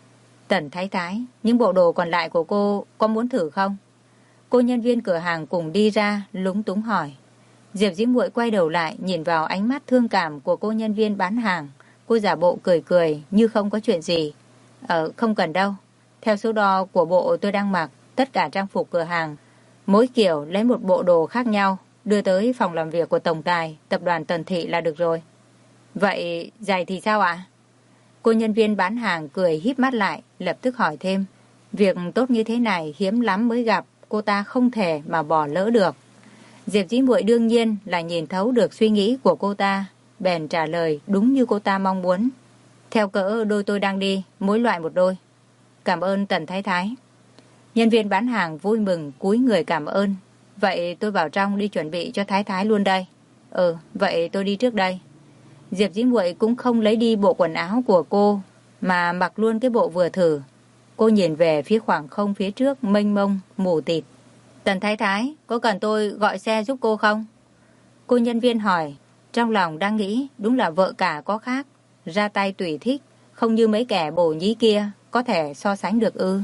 Tần Thái Thái, những bộ đồ còn lại của cô có muốn thử không? Cô nhân viên cửa hàng cùng đi ra, lúng túng hỏi. Diệp Dĩ Muội quay đầu lại nhìn vào ánh mắt thương cảm của cô nhân viên bán hàng. Cô giả bộ cười cười như không có chuyện gì. Không cần đâu. Theo số đo của bộ tôi đang mặc, tất cả trang phục cửa hàng, mỗi kiểu lấy một bộ đồ khác nhau, đưa tới phòng làm việc của tổng tài tập đoàn Tần Thị là được rồi. Vậy giày thì sao ạ? Cô nhân viên bán hàng cười híp mắt lại, lập tức hỏi thêm. Việc tốt như thế này hiếm lắm mới gặp, cô ta không thể mà bỏ lỡ được. Diệp Dĩ Muội đương nhiên là nhìn thấu được suy nghĩ của cô ta, bèn trả lời đúng như cô ta mong muốn. Theo cỡ đôi tôi đang đi, mỗi loại một đôi. Cảm ơn Tần Thái Thái. Nhân viên bán hàng vui mừng cúi người cảm ơn. Vậy tôi vào trong đi chuẩn bị cho Thái Thái luôn đây. Vậy tôi đi trước đây. Diệp Dĩ Muội cũng không lấy đi bộ quần áo của cô, mà mặc luôn cái bộ vừa thử. Cô nhìn về phía khoảng không phía trước mênh mông, mù tịt. Tần Thái Thái, có cần tôi gọi xe giúp cô không? Cô nhân viên hỏi, trong lòng đang nghĩ đúng là vợ cả có khác, ra tay tùy thích, không như mấy kẻ bổ nhí kia có thể so sánh được ư.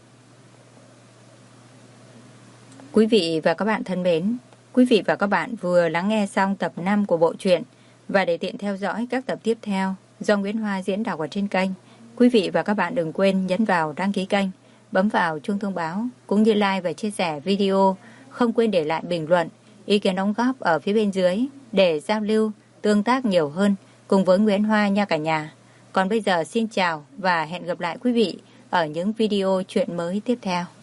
Quý vị và các bạn thân mến, quý vị và các bạn vừa lắng nghe xong tập 5 của bộ truyện, và để tiện theo dõi các tập tiếp theo do Nguyễn Hoa diễn đọc ở trên kênh, quý vị và các bạn đừng quên nhấn vào đăng ký kênh, bấm vào chuông thông báo, cũng như like và chia sẻ video. Không quên để lại bình luận, ý kiến đóng góp ở phía bên dưới để giao lưu, tương tác nhiều hơn cùng với Nguyễn Hoa nha cả nhà. Còn bây giờ xin chào và hẹn gặp lại quý vị ở những video truyện mới tiếp theo.